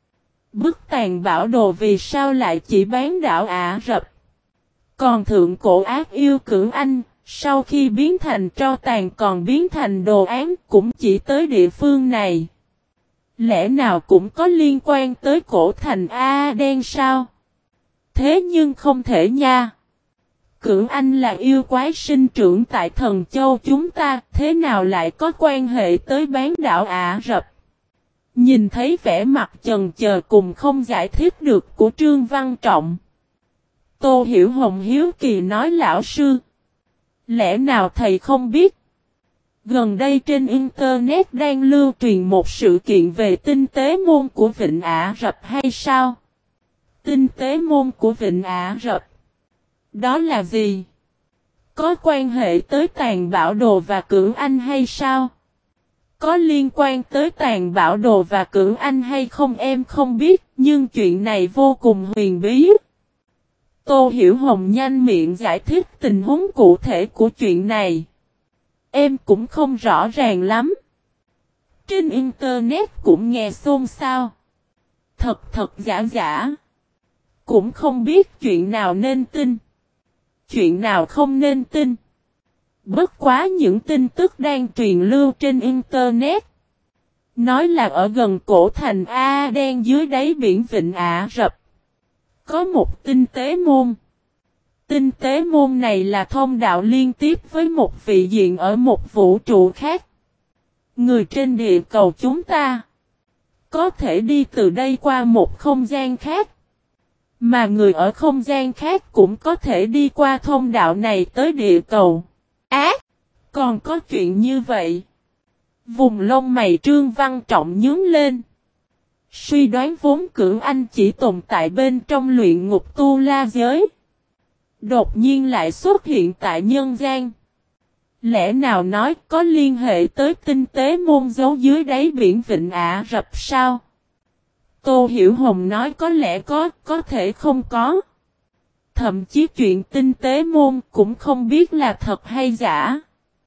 Bức tàn bảo đồ vì sao lại chỉ bán đảo Ả Rập. Còn thượng cổ ác yêu cửu Anh, sau khi biến thành tro tàn còn biến thành đồ án cũng chỉ tới địa phương này. Lẽ nào cũng có liên quan tới cổ thành Aden sao? Thế nhưng không thể nha. Cửu Anh là yêu quái sinh trưởng tại Thần Châu chúng ta, thế nào lại có quan hệ tới bán đảo Ả Rập? Nhìn thấy vẻ mặt chần chờ cùng không giải thích được của Trương Văn Trọng. Tô Hiểu Hồng hiếu kỳ nói lão sư. Lẽ nào thầy không biết? Gần đây trên Internet đang lưu truyền một sự kiện về tinh tế môn của Vịnh Ả Rập hay sao? Tinh tế môn của Vịnh Ả Rập. Đó là gì? Có quan hệ tới tàn bảo đồ và cửu Anh hay sao? Có liên quan tới tàn bảo đồ và cửu Anh hay không em không biết, nhưng chuyện này vô cùng huyền bí. Tô Hiểu Hồng nhanh miệng giải thích tình huống cụ thể của chuyện này. Em cũng không rõ ràng lắm. Trên Internet cũng nghe xôn xao. Thật thật giả giả. Cũng không biết chuyện nào nên tin. Chuyện nào không nên tin. Bất quá những tin tức đang truyền lưu trên Internet. Nói là ở gần cổ thành Aden dưới đáy biển Vịnh Ả Rập. Có một tinh tế môn. Tinh tế môn này là thông đạo liên tiếp với một vị diện ở một vũ trụ khác. Người trên địa cầu chúng ta có thể đi từ đây qua một không gian khác. Mà người ở không gian khác cũng có thể đi qua thông đạo này tới địa cầu. Á! À, còn có chuyện như vậy. Vùng lông mày Trương Văn Trọng nhướng lên. Suy đoán vốn cửu Anh chỉ tồn tại bên trong luyện ngục tu la giới. Đột nhiên lại xuất hiện tại nhân gian. Lẽ nào nói có liên hệ tới tinh tế môn giấu dưới đáy biển Vịnh Ả Rập sao? Tô Hiểu Hồng nói có lẽ có, có thể không có. Thậm chí chuyện tinh tế môn cũng không biết là thật hay giả.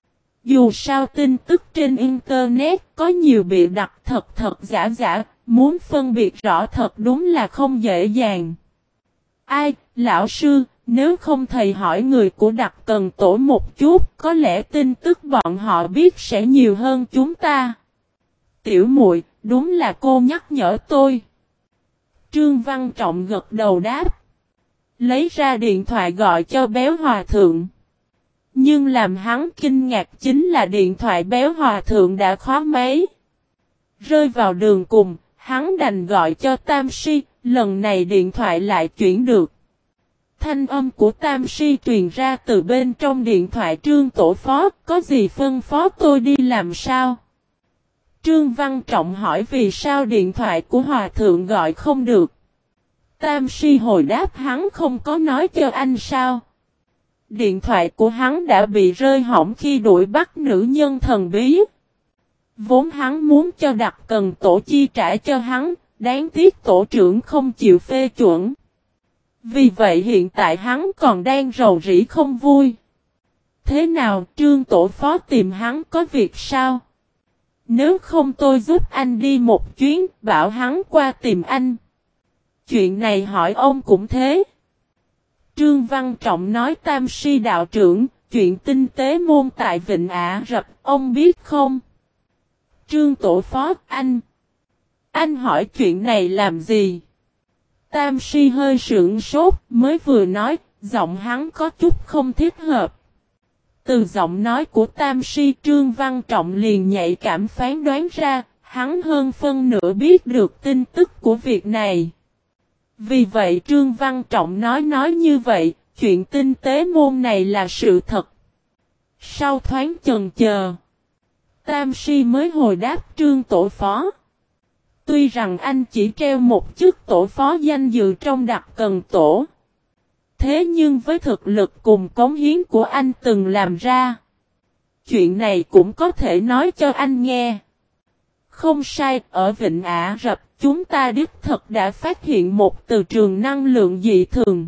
Dù sao tin tức trên Internet có nhiều bịa đặt thật thật giả giả, muốn phân biệt rõ thật đúng là không dễ dàng. Ai, lão sư, nếu không thầy hỏi người của Đặc Cần Tổ một chút, có lẽ tin tức bọn họ biết sẽ nhiều hơn chúng ta. Tiểu muội, đúng là cô nhắc nhở tôi. Trương Văn Trọng gật đầu đáp. Lấy ra điện thoại gọi cho Béo Hòa Thượng. Nhưng làm hắn kinh ngạc chính là điện thoại Béo Hòa Thượng đã khóa máy. Rơi vào đường cùng, hắn đành gọi cho Tam Si, lần này điện thoại lại chuyển được. Thanh âm của Tam Si truyền ra từ bên trong điện thoại. Trương tổ phó, có gì phân phó tôi đi làm sao? Trương Văn Trọng hỏi vì sao điện thoại của Hòa Thượng gọi không được. Tam Si hồi đáp hắn không có nói cho anh sao. Điện thoại của hắn đã bị rơi hỏng khi đuổi bắt nữ nhân thần bí. Vốn hắn muốn cho Đặc Cần Tổ chi trả cho hắn, đáng tiếc tổ trưởng không chịu phê chuẩn. Vì vậy hiện tại hắn còn đang rầu rĩ không vui. Thế nào, Trương tổ phó tìm hắn có việc sao? Nếu không tôi giúp anh đi một chuyến, bảo hắn qua tìm anh. Chuyện này hỏi ông cũng thế. Trương Văn Trọng nói Tam Si đạo trưởng, chuyện tinh tế môn tại Vịnh Ả Rập, ông biết không? Trương tổ phó, anh. Anh hỏi chuyện này làm gì? Tam Si hơi sững sốt, mới vừa nói, giọng hắn có chút không thiết hợp. Từ giọng nói của Tam Si, Trương Văn Trọng liền nhạy cảm phán đoán ra, hắn hơn phân nửa biết được tin tức của việc này. Vì vậy Trương Văn Trọng nói nói như vậy, chuyện tinh tế môn này là sự thật. Sau thoáng chần chờ, Tam Si mới hồi đáp Trương tổ phó. Tuy rằng anh chỉ treo một chức tổ phó danh dự trong Đặc Cần Tổ. Thế nhưng với thực lực cùng cống hiến của anh từng làm ra, chuyện này cũng có thể nói cho anh nghe. Không sai, ở Vịnh Ả Rập, chúng ta đích thực đã phát hiện một từ trường năng lượng dị thường.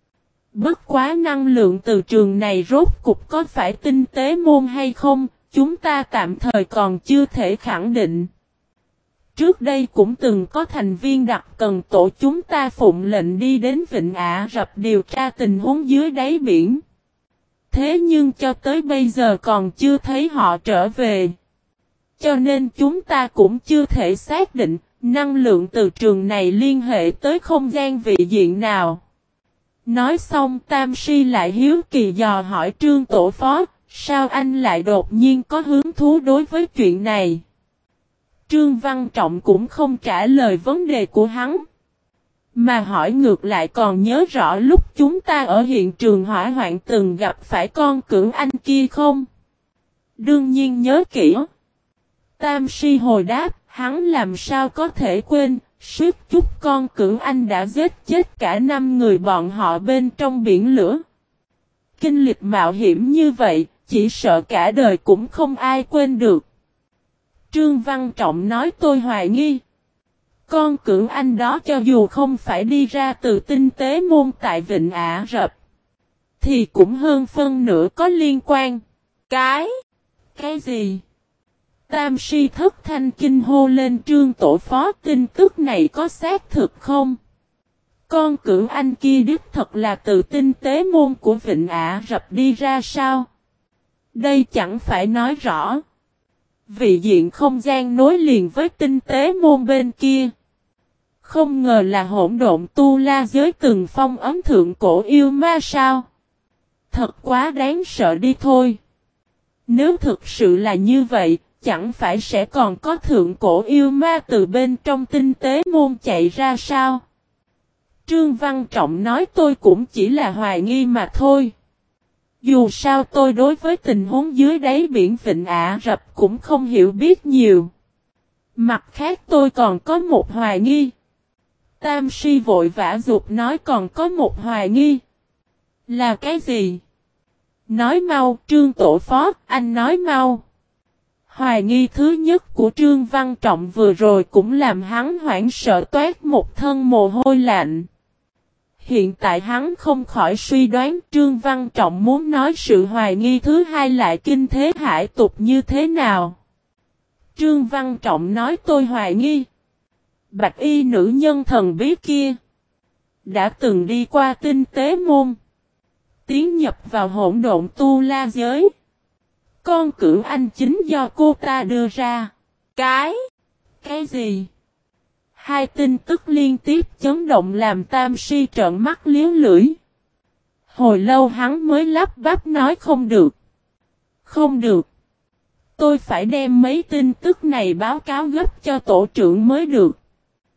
Bất quá năng lượng từ trường này rốt cục có phải tinh tế môn hay không, chúng ta tạm thời còn chưa thể khẳng định. Trước đây cũng từng có thành viên Đặc Cần Tổ chúng ta phụng lệnh đi đến Vịnh Ả Rập điều tra tình huống dưới đáy biển. Thế nhưng cho tới bây giờ còn chưa thấy họ trở về. Cho nên chúng ta cũng chưa thể xác định năng lượng từ trường này liên hệ tới không gian vị diện nào. Nói xong Tam Si lại hiếu kỳ dò hỏi Trương tổ phó, sao anh lại đột nhiên có hứng thú đối với chuyện này? Trương Văn Trọng cũng không trả lời vấn đề của hắn, mà hỏi ngược lại còn nhớ rõ lúc chúng ta ở hiện trường hỏa hoạn từng gặp phải con cửu anh kia không? Đương nhiên nhớ kỹ. Tam Si hồi đáp, hắn làm sao có thể quên, suýt chút con cửu anh đã giết chết cả năm người bọn họ bên trong biển lửa. Kinh lịch mạo hiểm như vậy, chỉ sợ cả đời cũng không ai quên được. Trương Văn Trọng nói tôi hoài nghi. Con cửu anh đó cho dù không phải đi ra từ tinh tế môn tại Vịnh Ả Rập, thì cũng hơn phân nửa có liên quan. Cái? Cái gì? Tam Si thất thanh kinh hô lên Trương tổ phó, tin tức này có xác thực không? Con cửu anh kia đích thật là từ tinh tế môn của Vịnh Ả Rập đi ra sao? Đây chẳng phải nói rõ vị diện không gian nối liền với tinh tế môn bên kia. Không ngờ là hỗn độn tu la giới từng phong ấn thượng cổ yêu ma sao? Thật quá đáng sợ đi thôi. Nếu thực sự là như vậy, chẳng phải sẽ còn có thượng cổ yêu ma từ bên trong tinh tế môn chạy ra sao? Trương Văn Trọng nói tôi cũng chỉ là hoài nghi mà thôi. Dù sao tôi đối với tình huống dưới đáy biển Vịnh Ả Rập cũng không hiểu biết nhiều. Mặt khác tôi còn có một hoài nghi. Tam Si vội vã dục nói còn có một hoài nghi. Là cái gì? Nói mau, Trương tổ phó, anh nói mau. Hoài nghi thứ nhất của Trương Văn Trọng vừa rồi cũng làm hắn hoảng sợ toát một thân mồ hôi lạnh. Hiện tại hắn không khỏi suy đoán Trương Văn Trọng muốn nói sự hoài nghi thứ hai lại kinh thế hải tục như thế nào. Trương Văn Trọng nói tôi hoài nghi. Bạch y nữ nhân thần bí kia đã từng đi qua tinh tế môn, tiến nhập vào hỗn độn tu la giới. Con cửu anh chính do cô ta đưa ra. Cái? Cái gì? Hai tin tức liên tiếp chấn động làm Tam Si trợn mắt liếu lưỡi. Hồi lâu hắn mới lắp bắp nói không được. Không được. Tôi phải đem mấy tin tức này báo cáo gấp cho tổ trưởng mới được.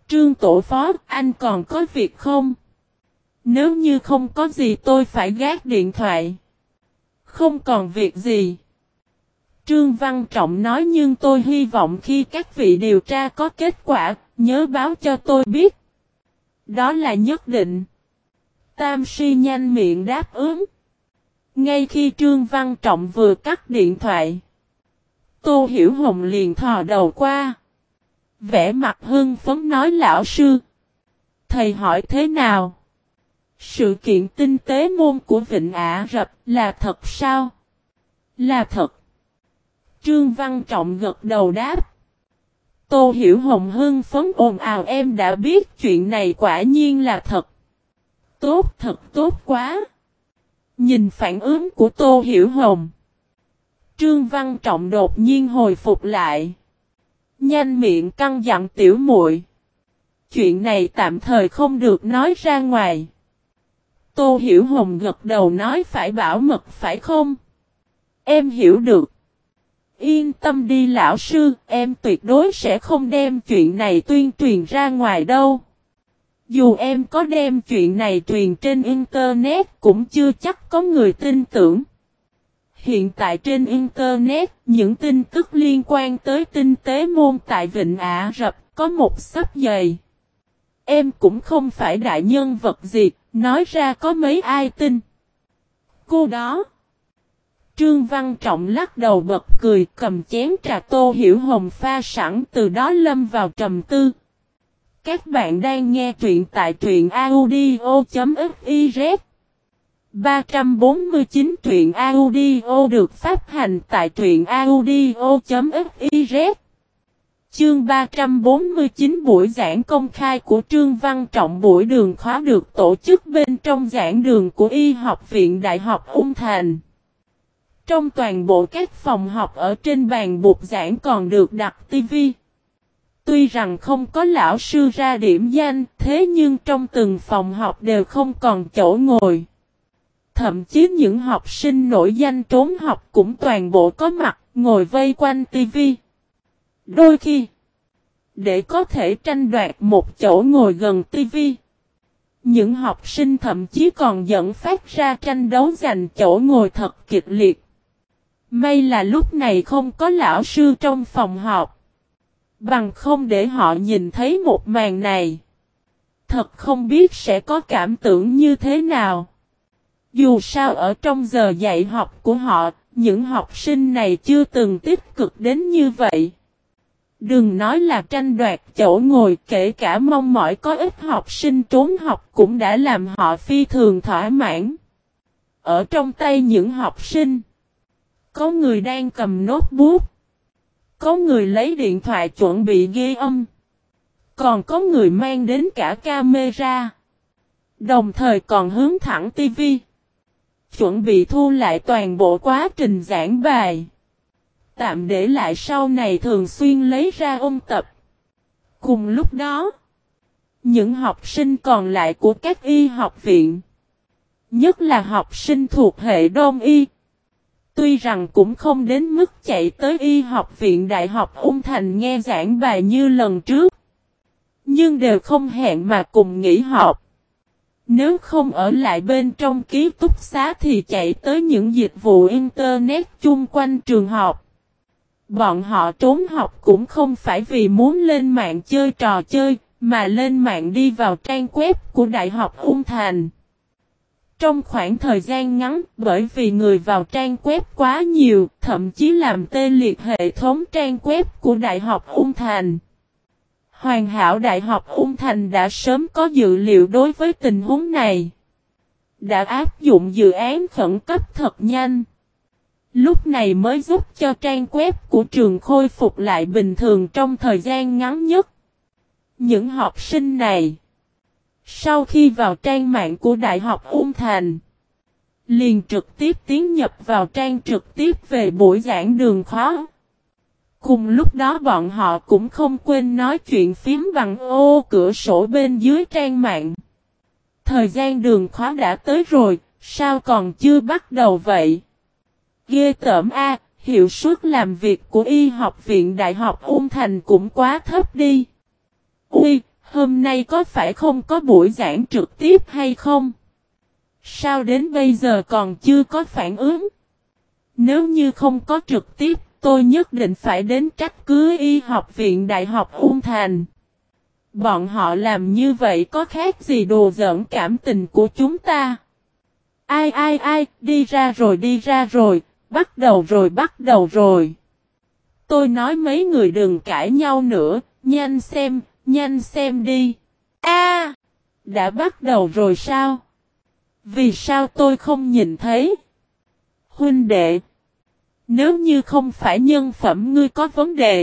Trương tổ phó, anh còn có việc không? Nếu như không có gì tôi phải gác điện thoại. Không còn việc gì. Trương Văn Trọng nói nhưng tôi hy vọng khi các vị điều tra có kết quả, nhớ báo cho tôi biết. Đó là nhất định. Tam Si nhanh miệng đáp ứng. Ngay khi Trương Văn Trọng vừa cắt điện thoại, Tô Hiểu Hồng liền thò đầu qua. Vẻ mặt hưng phấn nói lão sư. Thầy hỏi thế nào? Sự kiện tinh tế môn của Vịnh Ả Rập là thật sao? Là thật. Trương Văn Trọng gật đầu đáp. Tô Hiểu Hồng hưng phấn ồn ào em đã biết chuyện này quả nhiên là thật. Tốt thật tốt quá. Nhìn phản ứng của Tô Hiểu Hồng, Trương Văn Trọng đột nhiên hồi phục lại. Nhanh miệng căn dặn tiểu muội. Chuyện này tạm thời không được nói ra ngoài. Tô Hiểu Hồng gật đầu nói phải bảo mật phải không? Em hiểu được. Yên tâm đi lão sư, em tuyệt đối sẽ không đem chuyện này tuyên truyền ra ngoài đâu. Dù em có đem chuyện này truyền trên Internet cũng chưa chắc có người tin tưởng. Hiện tại trên Internet, những tin tức liên quan tới tinh tế môn tại Vịnh Ả Rập có một xấp dày. Em cũng không phải đại nhân vật gì, nói ra có mấy ai tin. Cô đó. Trương Văn Trọng lắc đầu bật cười cầm chén trà Tô Hiểu Hồng pha sẵn từ đó lâm vào trầm tư. Các bạn đang nghe truyện tại truyện audio.fiz. ba trăm bốn mươi chín truyện audio được phát hành tại truyện audio.fiz. Chương ba trăm bốn mươi chín buổi giảng công khai của Trương Văn Trọng. Buổi đường khóa được tổ chức bên trong giảng đường của Y học viện Đại học Ung Thành. Trong toàn bộ các phòng học ở trên bàn bục giảng còn được đặt tivi. Tuy rằng không có lão sư ra điểm danh, thế nhưng trong từng phòng học đều không còn chỗ ngồi. Thậm chí những học sinh nổi danh trốn học cũng toàn bộ có mặt, ngồi vây quanh tivi. Đôi khi, để có thể tranh đoạt một chỗ ngồi gần tivi, những học sinh thậm chí còn dẫn phát ra tranh đấu giành chỗ ngồi thật kịch liệt. May là lúc này không có lão sư trong phòng họp. Bằng không để họ nhìn thấy một màn này, thật không biết sẽ có cảm tưởng như thế nào. Dù sao ở trong giờ dạy học của họ, những học sinh này chưa từng tích cực đến như vậy. Đừng nói là tranh đoạt chỗ ngồi, kể cả mong mỏi có ít học sinh trốn học cũng đã làm họ phi thường thỏa mãn. Ở trong tay những học sinh, có người đang cầm notebook, có người lấy điện thoại chuẩn bị ghi âm, còn có người mang đến cả camera, đồng thời còn hướng thẳng tivi, chuẩn bị thu lại toàn bộ quá trình giảng bài, tạm để lại sau này thường xuyên lấy ra ôn tập. Cùng lúc đó, những học sinh còn lại của các y học viện, nhất là học sinh thuộc hệ đông y, tuy rằng cũng không đến mức chạy tới Y học viện Đại học Ung Thành nghe giảng bài như lần trước, nhưng đều không hẹn mà cùng nghỉ học. Nếu không ở lại bên trong ký túc xá thì chạy tới những dịch vụ Internet chung quanh trường học. Bọn họ trốn học cũng không phải vì muốn lên mạng chơi trò chơi, mà lên mạng đi vào trang web của Đại học Ung Thành. Trong khoảng thời gian ngắn, bởi vì người vào trang web quá nhiều, thậm chí làm tê liệt hệ thống trang web của Đại học Ung Thành. Hoàn hảo Đại học Ung Thành đã sớm có dự liệu đối với tình huống này. Đã áp dụng dự án khẩn cấp thật nhanh. Lúc này mới giúp cho trang web của trường khôi phục lại bình thường trong thời gian ngắn nhất. Những học sinh này, sau khi vào trang mạng của Đại học Ung Thành, liền trực tiếp tiến nhập vào trang trực tiếp về buổi giảng đường khóa. Cùng lúc đó bọn họ cũng không quên nói chuyện phím bằng ô cửa sổ bên dưới trang mạng. Thời gian đường khóa đã tới rồi, sao còn chưa bắt đầu vậy? Ghê tởm a, hiệu suất làm việc của Y học viện Đại học Ung Thành cũng quá thấp đi. Ui, Hôm nay có phải không có buổi giảng trực tiếp hay không? Sao đến bây giờ còn chưa có phản ứng? Nếu như không có trực tiếp, tôi nhất định phải đến trách cứ y học viện Đại học Ung Thành. Bọn họ làm như vậy có khác gì đùa giỡn cảm tình của chúng ta? Ai ai ai, đi ra rồi đi ra rồi, bắt đầu rồi bắt đầu rồi. Tôi nói mấy người đừng cãi nhau nữa, nhanh xem, nhanh xem đi. A, đã bắt đầu rồi sao? Vì sao tôi không nhìn thấy? Huynh đệ, nếu như không phải nhân phẩm ngươi có vấn đề,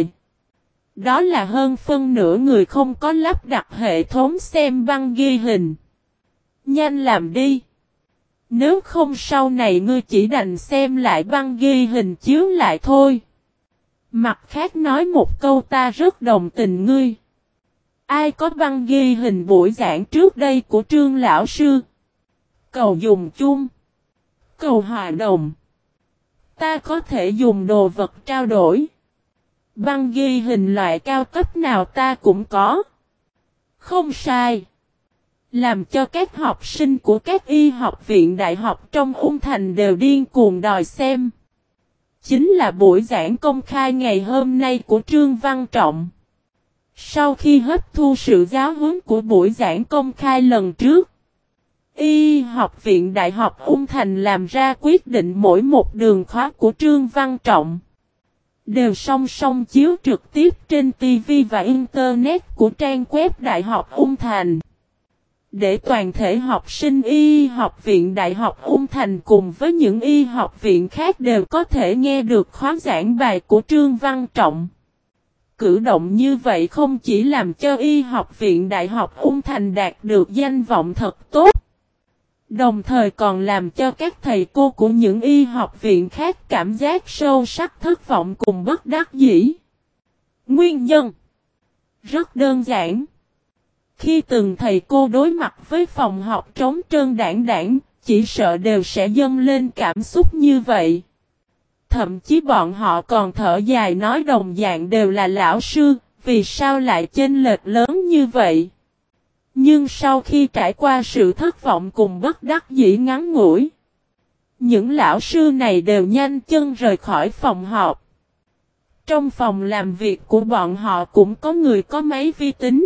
đó là hơn phân nửa người không có lắp đặt hệ thống xem băng ghi hình. Nhanh làm đi. Nếu không sau này ngươi chỉ đành xem lại băng ghi hình chiếu lại thôi. Mặt khác nói một câu ta rất đồng tình ngươi. Ai có băng ghi hình buổi giảng trước đây của Trương lão sư? Cầu dùng chung. Cầu hòa đồng. Ta có thể dùng đồ vật trao đổi. Băng ghi hình loại cao cấp nào ta cũng có. Không sai. Làm cho các học sinh của các y học viện đại học trong Ung Thành đều điên cuồng đòi xem. Chính là buổi giảng công khai ngày hôm nay của Trương Văn Trọng. Sau khi hấp thu sự giáo huấn của buổi giảng công khai lần trước, Y học viện Đại học Ung Thành làm ra quyết định mỗi một đường khóa của Trương Văn Trọng đều song song chiếu trực tiếp trên ti vi và Internet của trang web Đại học Ung Thành. Để toàn thể học sinh Y học viện Đại học Ung Thành cùng với những y học viện khác đều có thể nghe được khóa giảng bài của Trương Văn Trọng. Cử động như vậy không chỉ làm cho Y học viện Đại học Ung Thành đạt được danh vọng thật tốt, đồng thời còn làm cho các thầy cô của những y học viện khác cảm giác sâu sắc thất vọng cùng bất đắc dĩ. Nguyên nhân rất đơn giản. Khi từng thầy cô đối mặt với phòng học trống trơn đảng đảng, chỉ sợ đều sẽ dâng lên cảm xúc như vậy. Thậm chí bọn họ còn thở dài nói đồng dạng đều là lão sư, vì sao lại chênh lệch lớn như vậy? Nhưng sau khi trải qua sự thất vọng cùng bất đắc dĩ ngắn ngủi, những lão sư này đều nhanh chân rời khỏi phòng họp. Trong phòng làm việc của bọn họ cũng có người có máy vi tính.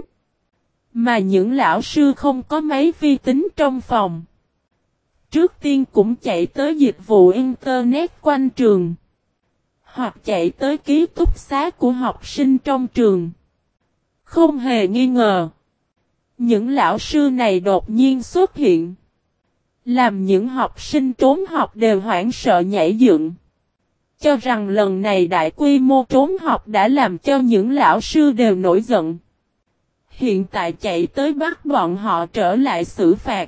Mà những lão sư không có máy vi tính trong phòng, trước tiên cũng chạy tới dịch vụ Internet quanh trường, hoặc chạy tới ký túc xá của học sinh trong trường. Không hề nghi ngờ, những lão sư này đột nhiên xuất hiện, làm những học sinh trốn học đều hoảng sợ nhảy dựng. Cho rằng lần này đại quy mô trốn học đã làm cho những lão sư đều nổi giận. Hiện tại chạy tới bắt bọn họ trở lại xử phạt.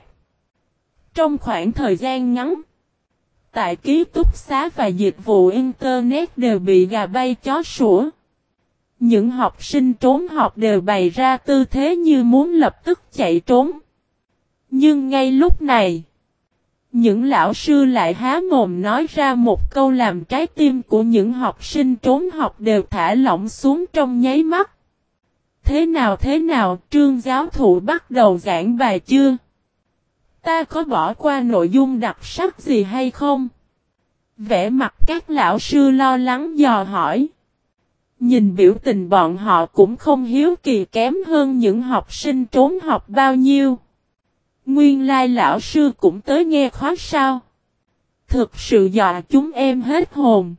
Trong khoảng thời gian ngắn, tại ký túc xá và dịch vụ Internet đều bị gà bay chó sủa. Những học sinh trốn học đều bày ra tư thế như muốn lập tức chạy trốn. Nhưng ngay lúc này, những lão sư lại há mồm nói ra một câu làm trái tim của những học sinh trốn học đều thả lỏng xuống trong nháy mắt. Thế nào thế nào, Trương giáo thụ bắt đầu giảng bài chưa? Ta có bỏ qua nội dung đặc sắc gì hay không? Vẻ mặt các lão sư lo lắng dò hỏi. Nhìn biểu tình bọn họ cũng không hiếu kỳ kém hơn những học sinh trốn học bao nhiêu. Nguyên lai lão sư cũng tới nghe khóa sao? Thực sự dọa chúng em hết hồn.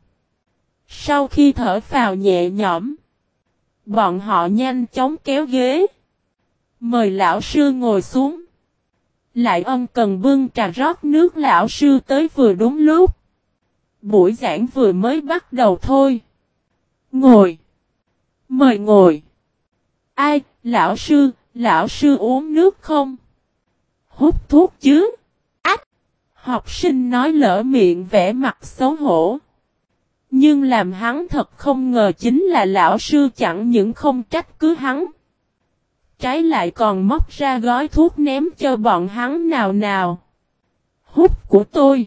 Sau khi thở phào nhẹ nhõm, bọn họ nhanh chóng kéo ghế, mời lão sư ngồi xuống. Lại ân cần bưng trà rót nước lão sư tới vừa đúng lúc. Buổi giảng vừa mới bắt đầu thôi. Ngồi. Mời ngồi. Ai, lão sư, lão sư uống nước không? Hút thuốc chứ? Ách! Học sinh nói lỡ miệng vẻ mặt xấu hổ. Nhưng làm hắn thật không ngờ chính là lão sư chẳng những không trách cứ hắn, trái lại còn móc ra gói thuốc ném cho bọn hắn nào nào. Hút của tôi.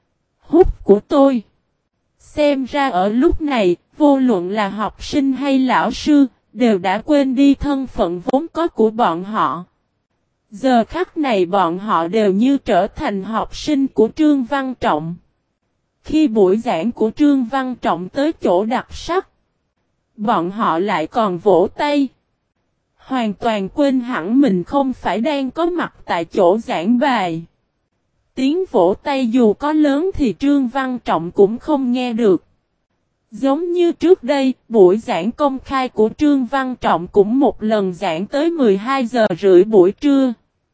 Hút của tôi. Xem ra ở lúc này, vô luận là học sinh hay lão sư, đều đã quên đi thân phận vốn có của bọn họ. Giờ khắc này bọn họ đều như trở thành học sinh của Trương Văn Trọng. Khi buổi giảng của Trương Văn Trọng tới chỗ đặc sắc, bọn họ lại còn vỗ tay. Hoàn toàn quên hẳn mình không phải đang có mặt tại chỗ giảng bài. Tiếng vỗ tay dù có lớn thì Trương Văn Trọng cũng không nghe được. Giống như trước đây, buổi giảng công khai của Trương Văn Trọng cũng một lần giảng tới mười hai giờ rưỡi buổi trưa.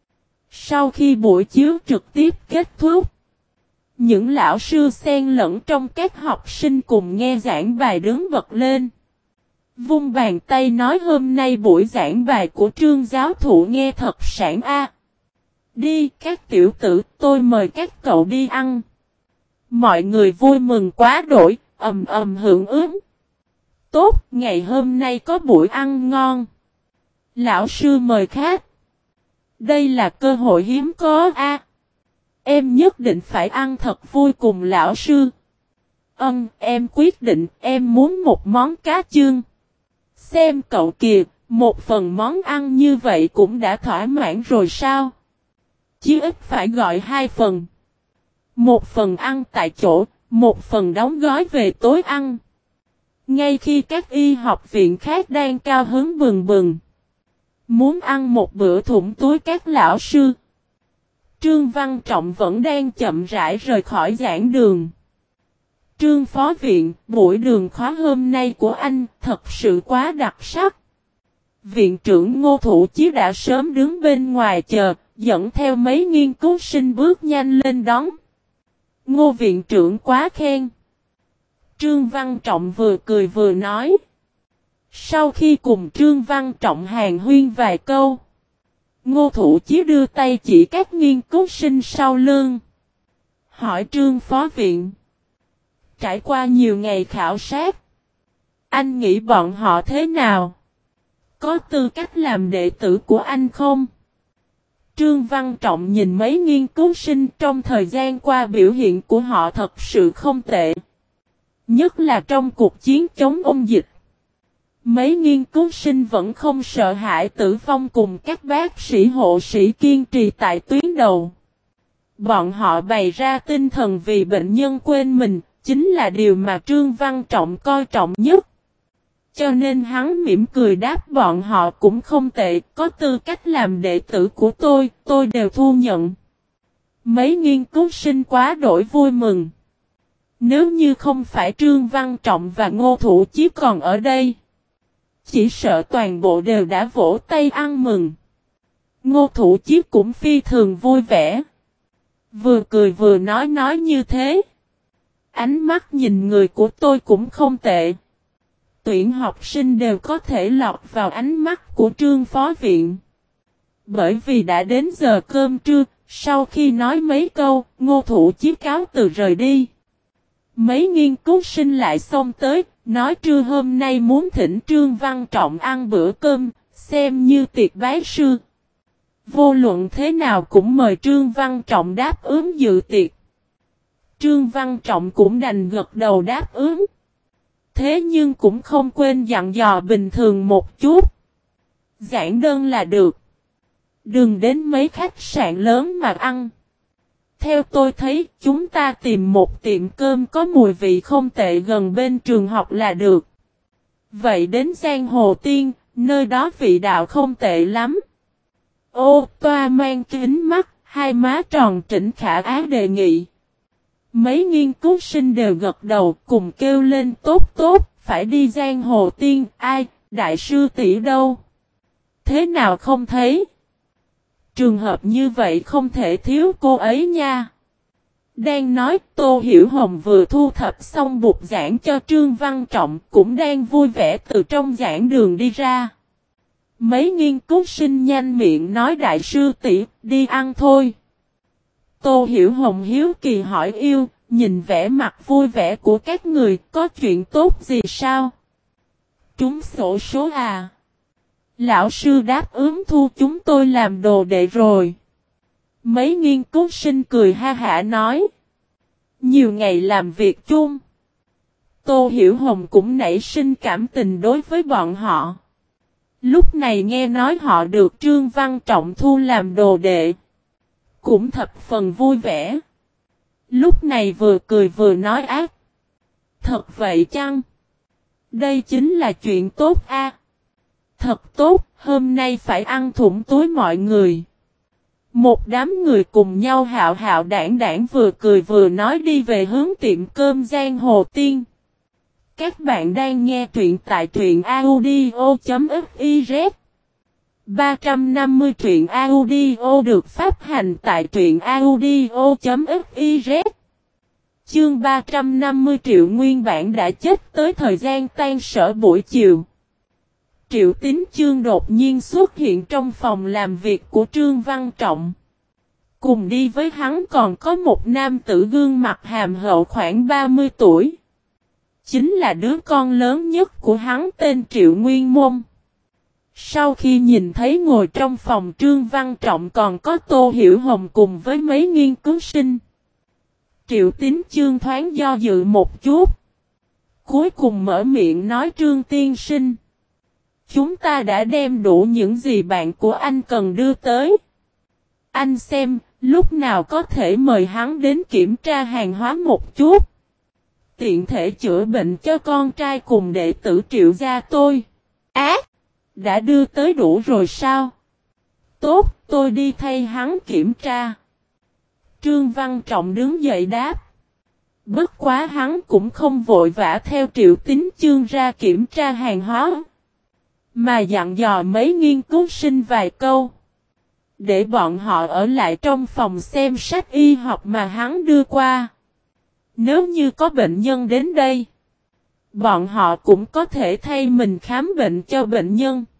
Sau khi buổi chiếu trực tiếp kết thúc, những lão sư xen lẫn trong các học sinh cùng nghe giảng bài đứng bật lên. Vung bàn tay nói hôm nay buổi giảng bài của Trương giáo thụ nghe thật sảng a. Đi các tiểu tử, tôi mời các cậu đi ăn. Mọi người vui mừng quá đổi, ầm ầm hưởng ứng. Tốt, ngày hôm nay có buổi ăn ngon. Lão sư mời khách. Đây là cơ hội hiếm có a. Em nhất định phải ăn thật vui cùng lão sư. Ừm, em quyết định, em muốn một món cá chương. Xem cậu kìa, một phần món ăn như vậy cũng đã thỏa mãn rồi sao? Chí ít phải gọi hai phần. Một phần ăn tại chỗ, một phần đóng gói về tối ăn. Ngay khi các y học viện khác đang cao hứng bừng bừng, muốn ăn một bữa thủng túi các lão sư, Trương Văn Trọng vẫn đang chậm rãi rời khỏi giảng đường. Trương phó viện, buổi đường khóa hôm nay của anh thật sự quá đặc sắc. Viện trưởng Ngô Thủ Chí đã sớm đứng bên ngoài chờ, dẫn theo mấy nghiên cứu sinh bước nhanh lên đón. Ngô viện trưởng quá khen. Trương Văn Trọng vừa cười vừa nói. Sau khi cùng Trương Văn Trọng hàn huyên vài câu, Ngô Thủ Chí đưa tay chỉ các nghiên cứu sinh sau lưng. Hỏi Trương phó viện. Trải qua nhiều ngày khảo sát, anh nghĩ bọn họ thế nào? Có tư cách làm đệ tử của anh không? Trương Văn Trọng nhìn mấy nghiên cứu sinh trong thời gian qua biểu hiện của họ thật sự không tệ. Nhất là trong cuộc chiến chống ôn dịch. Mấy nghiên cứu sinh vẫn không sợ hãi tử vong cùng các bác sĩ hộ sĩ kiên trì tại tuyến đầu. Bọn họ bày ra tinh thần vì bệnh nhân quên mình, chính là điều mà Trương Văn Trọng coi trọng nhất. Cho nên hắn mỉm cười đáp bọn họ cũng không tệ, có tư cách làm đệ tử của tôi, tôi đều thu nhận. Mấy nghiên cứu sinh quá đổi vui mừng. Nếu như không phải Trương Văn Trọng và Ngô Thủ Chí còn ở đây, chỉ sợ toàn bộ đều đã vỗ tay ăn mừng. Ngô Thủ Chí cũng phi thường vui vẻ. Vừa cười vừa nói nói như thế. Ánh mắt nhìn người của tôi cũng không tệ. Tuyển học sinh đều có thể lọt vào ánh mắt của Trương phó viện. Bởi vì đã đến giờ cơm trưa, sau khi nói mấy câu, Ngô Thủ Chí cáo từ rời đi. Mấy nghiên cứu sinh lại xông tới, nói trưa hôm nay muốn thỉnh Trương Văn Trọng ăn bữa cơm, xem như tiệc bái sư. Vô luận thế nào cũng mời Trương Văn Trọng đáp ứng dự tiệc. Trương Văn Trọng cũng đành gật đầu đáp ứng. Thế nhưng cũng không quên dặn dò bình thường một chút. Giản đơn là được. Đừng đến mấy khách sạn lớn mà ăn. Theo tôi thấy, chúng ta tìm một tiệm cơm có mùi vị không tệ gần bên trường học là được. Vậy đến Giang Hồ Tiên, nơi đó vị đạo không tệ lắm. Ô toa mang kính mắt, hai má tròn trĩnh khả ái đề nghị. Mấy nghiên cứu sinh đều gật đầu cùng kêu lên tốt tốt, phải đi Giang Hồ Tiên, ai, đại sư tỷ đâu? Thế nào không thấy? Trường hợp như vậy không thể thiếu cô ấy nha. Đang nói Tô Hiểu Hồng vừa thu thập xong bục giảng cho Trương Văn Trọng cũng đang vui vẻ từ trong giảng đường đi ra. Mấy nghiên cứu sinh nhanh miệng nói đại sư tỷ đi ăn thôi. Tô Hiểu Hồng hiếu kỳ hỏi yêu, nhìn vẻ mặt vui vẻ của các người có chuyện tốt gì sao? Trúng xổ số à? Lão sư đáp ứng thu chúng tôi làm đồ đệ rồi. Mấy nghiên cứu sinh cười ha hả nói. Nhiều ngày làm việc chung. Tô Hiểu Hồng cũng nảy sinh cảm tình đối với bọn họ. Lúc này nghe nói họ được Trương Văn Trọng thu làm đồ đệ. Cũng thập phần vui vẻ. Lúc này vừa cười vừa nói ác. Thật vậy chăng? Đây chính là chuyện tốt a. Thật tốt, hôm nay phải ăn thủng túi mọi người. Một đám người cùng nhau hạo hạo đảng đảng vừa cười vừa nói đi về hướng tiệm cơm Giang Hồ Tiên. Các bạn đang nghe truyện tại truyện audio.fiz. ba trăm năm mươi truyện audio được phát hành tại truyện audio.fiz. Chương ba trăm năm mươi Triệu nguyên bản đã chết tới thời gian tan sở buổi chiều. Triệu Tín Chương đột nhiên xuất hiện trong phòng làm việc của Trương Văn Trọng. Cùng đi với hắn còn có một nam tử gương mặt hàm hậu khoảng ba mươi tuổi. Chính là đứa con lớn nhất của hắn tên Triệu Nguyên Môn. Sau khi nhìn thấy ngồi trong phòng Trương Văn Trọng còn có Tô Hiểu Hồng cùng với mấy nghiên cứu sinh. Triệu Tín Chương thoáng do dự một chút. Cuối cùng mở miệng nói Trương tiên sinh. Chúng ta đã đem đủ những gì bạn của anh cần đưa tới. Anh xem, lúc nào có thể mời hắn đến kiểm tra hàng hóa một chút. Tiện thể chữa bệnh cho con trai cùng đệ tử Triệu gia tôi. Á! Đã đưa tới đủ rồi sao? Tốt, tôi đi thay hắn kiểm tra. Trương Văn Trọng đứng dậy đáp. Bất quá hắn cũng không vội vã theo Triệu Tín Chương ra kiểm tra hàng hóa. Mà dặn dò mấy nghiên cứu sinh vài câu. Để bọn họ ở lại trong phòng xem sách y học mà hắn đưa qua. Nếu như có bệnh nhân đến đây. Bọn họ cũng có thể thay mình khám bệnh cho bệnh nhân.